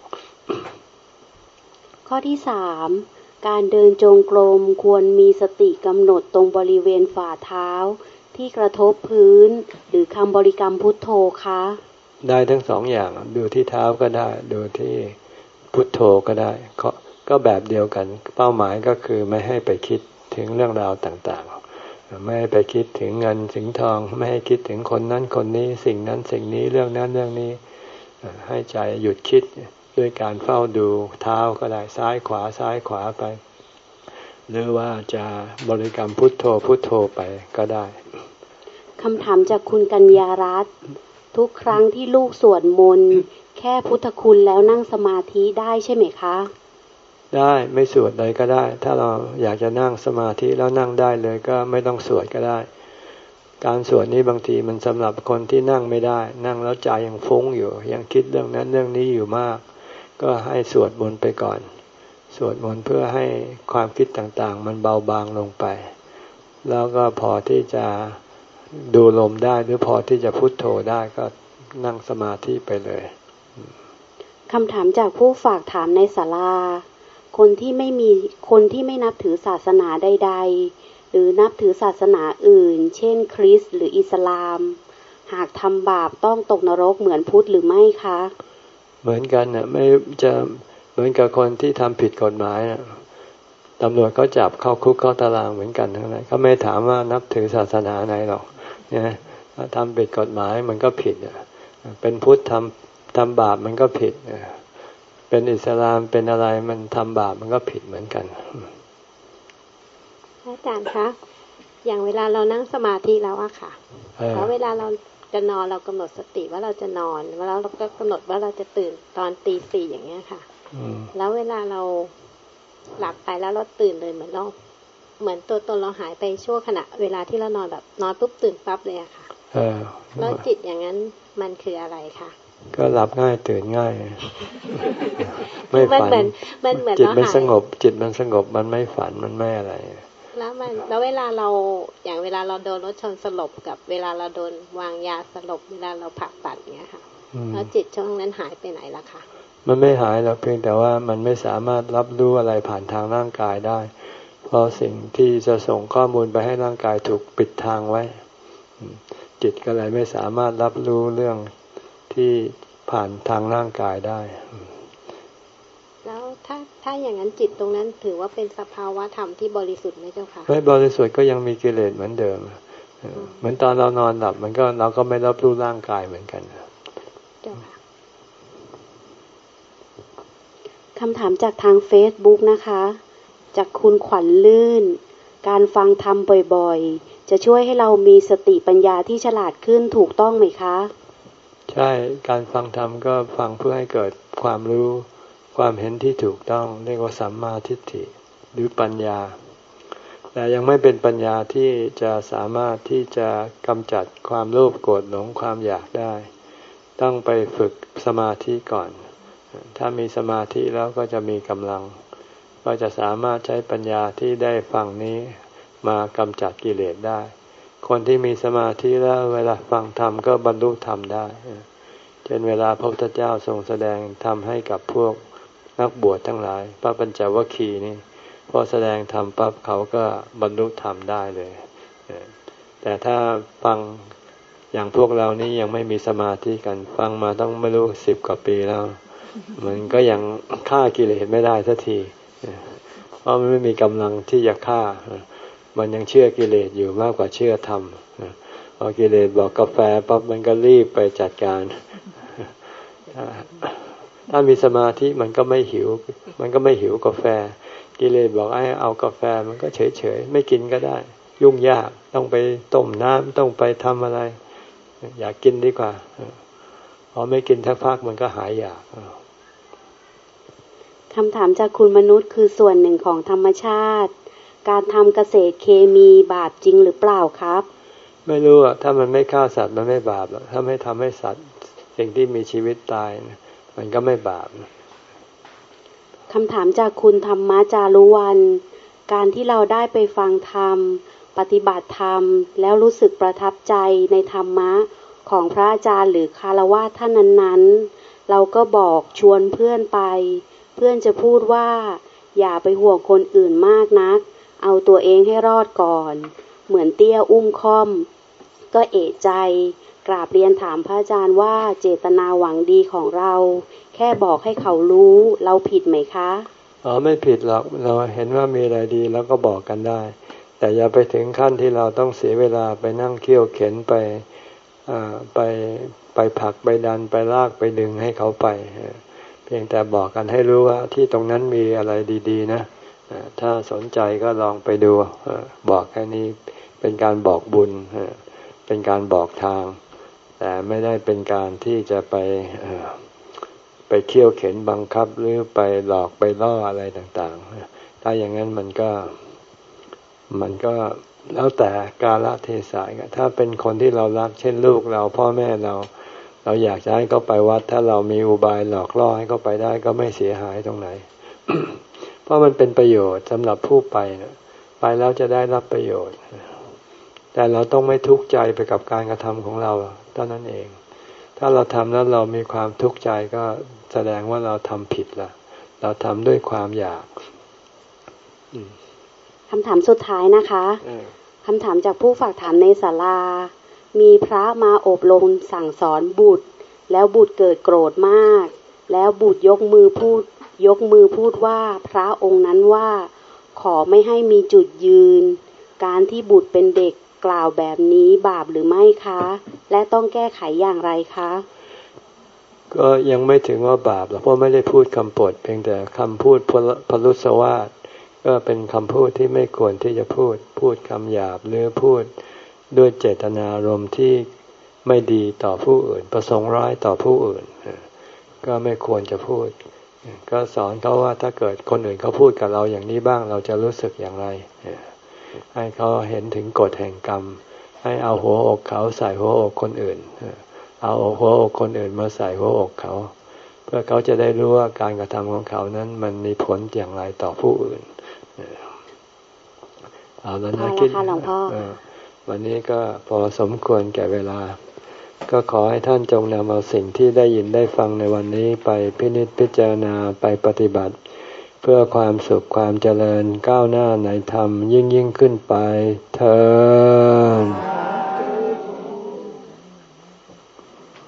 ข้อที่สามการเดินจงกรมควรมีสติกำหนดตรงบริเวณฝ่าเท้าที่กระทบพื้นหรือคำบริกรรมพุทโธคะได้ทั้งสองอย่างดูที่เท้าก็ได้ดูที่พุทโธก็ได้ก็แบบเดียวกันเป้าหมายก็คือไม่ให้ไปคิดถึงเรื่องราวต่างๆไม่ให้ไปคิดถึงเงินสิงทองไม่ให้คิดถึงคนนั้นคนนี้สิ่งนั้นสิ่งนี้เรื่องนั้นเรื่องนี้ให้ใจหยุดคิดด้วยการเฝ้าดูเท้าก็ได้ซ้ายขวาซ้ายขวาไปหรือว่าจะบริกรรมพุทโธพุทโธไปก็ได้คำถามจากคุณกัญญารัตน์ทุกครั้งที่ลูกสวดมนต์แค่พุทธคุณแล้วนั่งสมาธิได้ใช่ไหมคะได้ไม่สวดเลยก็ได้ถ้าเราอยากจะนั่งสมาธิแล้วนั่งได้เลยก็ไม่ต้องสวดก็ได้การสวดนี้บางทีมันสำหรับคนที่นั่งไม่ได้นั่งแล้วใจยังฟุ้งอยู่ยังคิดเรื่องนั้นเรื่องนี้อยู่มากก็ให้สวดมนต์ไปก่อนสวดมนต์เพื่อให้ความคิดต่างๆมันเบาบางลงไปแล้วก็พอที่จะดูลมได้หรือพอที่จะพุทโธได้ก็นั่งสมาธิไปเลยคำถามจากผู้ฝากถามในศาลาคนที่ไม่มีคนที่ไม่นับถือศาสนาใดๆหรือนับถือศาสนาอื่นเช่นคริสต์หรืออิสลามหากทำบาปต้องตกนรกเหมือนพุทธหรือไม่คะเหมือนกันน่ะไม่จะเหมือนกับคนที่ทำผิดกฎหมายน่ะตำรวจเขาจับเข้าคุกเข้าตารางเหมือนกันทั้งนั้นเขาไม่ถามว่านับถือศาสนาไหนหรอกเนี่ยถ้าทำผิดกฎหมายมันก็ผิดเป็นพุทธทำทำบาปมันก็ผิดเป็นอิสลามเป็นอะไรมันทำบาปมันก็ผิดเหมือนกันอาจารย์คะอย่างเวลาเรานั่งสมาธิแล้วอะค่ะแล้วเวลาเราจะนอนเรากำหนดสติว่าเราจะนอนแล้วเราก็กำหนดว่าเราจะตื่นตอนตีสี่อย่างเงี้ยค่ะแล้วเวลาเราหลับไปแล้วเราตื่นเลยเหมือนเราเหมือนตัวตนเราหายไปชั่วขณะเวลาที่เรานอนแบบนอนปุ๊บตื่นปั๊บเลยอะค่ะแล้วจิตอย่างนั้นมันคืออะไรคะก็หลับง่ายตื่นง่ายไม่ฝันมันเหมือนจิตมันสงบจิตมันสงบมันไม่ฝันมันไม่อะไรแล้วมันแล้วเวลาเราอย่างเวลาเราโดนรถชนสลบกับเวลาเราโดนวางยาสลบเวลาเราผ่าตัดเงี้ยค่ะแล้วจิตช่วงนั้นหายไปไหนล่ะคะมันไม่หายหรอกเพียงแต่ว่ามันไม่สามารถรับรู้อะไรผ่านทางร่างกายได้เพราะสิ่งที่จะส่งข้อมูลไปให้ร่างกายถูกปิดทางไว้จิตก็เลยไม่สามารถรับรู้เรื่องที่ผ่านทางร่างกายได้แล้วถ้าถ้าอย่างนั้นจิตตรงนั้นถือว่าเป็นสภาวะธรรมที่บริสุทธิ์ไหมเจ้าค่ะไม่บริสุทธิ์ก็ยังมีกิเลสเหมือนเดิมเหมือนตอนเรานอนหลับมันก็เราก็ไม่รับรู้ร่างกายเหมือนกันเจ้าค่ะคำถามจากทางเฟซบุ๊กนะคะจากคุณขวัญลื่นการฟังธรรมบ่อยๆจะช่วยให้เรามีสติปัญญาที่ฉลาดขึ้นถูกต้องไหมคะใช่การฟังธรรมก็ฟังเพื่อให้เกิดความรู้ความเห็นที่ถูกต้องเรียกว่าสัมมาทิฏฐิหรือปัญญาแต่ยังไม่เป็นปัญญาที่จะสามารถที่จะกำจัดความโลภโกรธหลงความอยากได้ต้องไปฝึกสมาธิก่อนถ้ามีสมาธิแล้วก็จะมีกำลังก็จะสามารถใช้ปัญญาที่ได้ฟังนี้มากำจัดกิเลสได้คนที่มีสมาธิแล้วเวลาฟังธรรมก็บรรลุธรรมได้เช่นเวลาพระพุทธเจ้าทรงแสดงธรรมให้กับพวกนักบวชทั้งหลายพระปัญจวัคคีย์นี่พอแสดงธรรมปั๊บเขาก็บรรลุธรรมได้เลยแต่ถ้าฟังอย่างพวกเรานี่ยังไม่มีสมาธิกันฟังมาต้องไม่รู้สิบกว่าปีแล้วมันก็ยังฆ่ากิเลสไม่ได้สักทีเพราะมันไม่มีกำลังที่จะฆ่ามันยังเชื่อกิเลสอยู่มากกว่าเชื่อธรรมพอกิเลสบอกกาแฟปั๊บมันก็รีบไปจัดการถ้ามีสมาธิมันก็ไม่หิวมันก็ไม่หิวกาแฟกิเลสบอกให้เอากาแฟมันก็เฉยเฉยไม่กินก็ได้ยุ่งยากต้องไปต้มน้ำต้องไปทำอะไรอยากกินดีกว่าพอไม่กินทักพักมันก็หายอยากคำถามจากคุณมนุษย์คือส่วนหนึ่งของธรรมชาติการทำเกษตรเคมีบาปจริงหรือเปล่าครับไม่รู้อ่ะถ้ามันไม่ฆ่าสัตว์มันไม่บาปหรอกถ้าไม่ทำให้สัตว์สิ่งที่มีชีวิตตายมันก็ไม่บาปคำถามจากคุณธรรมจารุวันการที่เราได้ไปฟังธรรมปฏิบัติธรรมแล้วรู้สึกประทับใจในธรรมะของพระอาจารย์หรือคารวะท่านนั้นๆเราก็บอกชวนเพื่อนไปเพื่อนจะพูดว่าอย่าไปห่วงคนอื่นมากนักเอาตัวเองให้รอดก่อนเหมือนเตี้ยอุ้มค่อมก็เอะใจกราบเรียนถามพระอาจารย์ว่าเจตนาหวังดีของเราแค่บอกให้เขารู้เราผิดไหมคะอ๋อไม่ผิดหรอกเราเห็นว่ามีอะไรดีแล้วก็บอกกันได้แต่อย่าไปถึงขั้นที่เราต้องเสียเวลาไปนั่งเคี่ยวเข็นไปไปไปผลักไปดันไปลากไปดึงให้เขาไปเพียงแต่บอกกันให้รู้ว่าที่ตรงนั้นมีอะไรดีๆนะถ้าสนใจก็ลองไปดูบอกแค่นี้เป็นการบอกบุญเป็นการบอกทางแต่ไม่ได้เป็นการที่จะไปไปเคี่ยวเข็นบังคับหรือไปหลอกไปล่ออะไรต่างๆถ้าอย่างนั้นมันก็มันก็แล้วแต่กาลเทศะถ้าเป็นคนที่เรารักเช่นลูกเราพ่อแม่เราเราอยากจะให้เขาไปวัดถ้าเรามีอุบายหลอกล่อให้เขาไปได้ก็ไม่เสียหายตรงไหน เพราะมันเป็นประโยชน์สำหรับผู้ไปนะไปแล้วจะได้รับประโยชน์แต่เราต้องไม่ทุกข์ใจไปกับการกระทำของเราเท่านั้นเองถ้าเราทำแล้วเรามีความทุกข์ใจก็แสดงว่าเราทำผิดละเราทำด้วยความอยากคำถามสุดท้ายนะคะคำถามจากผู้ฝากถามในศาลามีพระมาอบรมสั่งสอนบุตรแล้วบุตรเกิดโกรธมากแล้วบุตรยกมือพูดยกมือพูดว่าพระองค์นั้นว่าขอไม่ให้มีจุดยืนการที่บุตรเป็นเด็กกล่าวแบบนี้บาปหรือไม่คะและต้องแก้ไขอย่างไรคะก็ยังไม่ถึงว่าบาปหรอกเพราะไม่ได้พูดคำปดเพียงแต่คำพูดพลุสวาทก็เป็นคำพูดที่ไม่ควรที่จะพูดพูดคำหยาบหรือพูดด้วยเจตนารมณ์ที่ไม่ดีต่อผู้อื่นประสงค์ร้ายต่อผู้อื่นก็ไม่ควรจะพูดก็สอนเขาว่าถ้าเกิดคนอื่นเขาพูดกับเราอย่างนี้บ้างเราจะรู้สึกอย่างไรให้เขาเห็นถึงกฎแห่งกรรมให้เอาหัวอกเขาใส่หัวอกคนอื่นเอาหัวอกคนอื่นมาใส่หัวอกเขาเพื่อเขาจะได้รู้ว่าการกระทำของเขานั้นมันมีผลอย่างไรต่อผู้อื่นเอาแล้วนะคิดวันนี้ก็พอสมควรแก่เวลาก็ขอให้ท่านจงนำเอาสิ่งที่ได้ยินได้ฟังในวันนี้ไปพินิจพิจารณาไปปฏิบัติเพื่อความสุขความเจริญก้าวหน้าในธรรมยิ่งยิ่งขึ้นไปเทอญ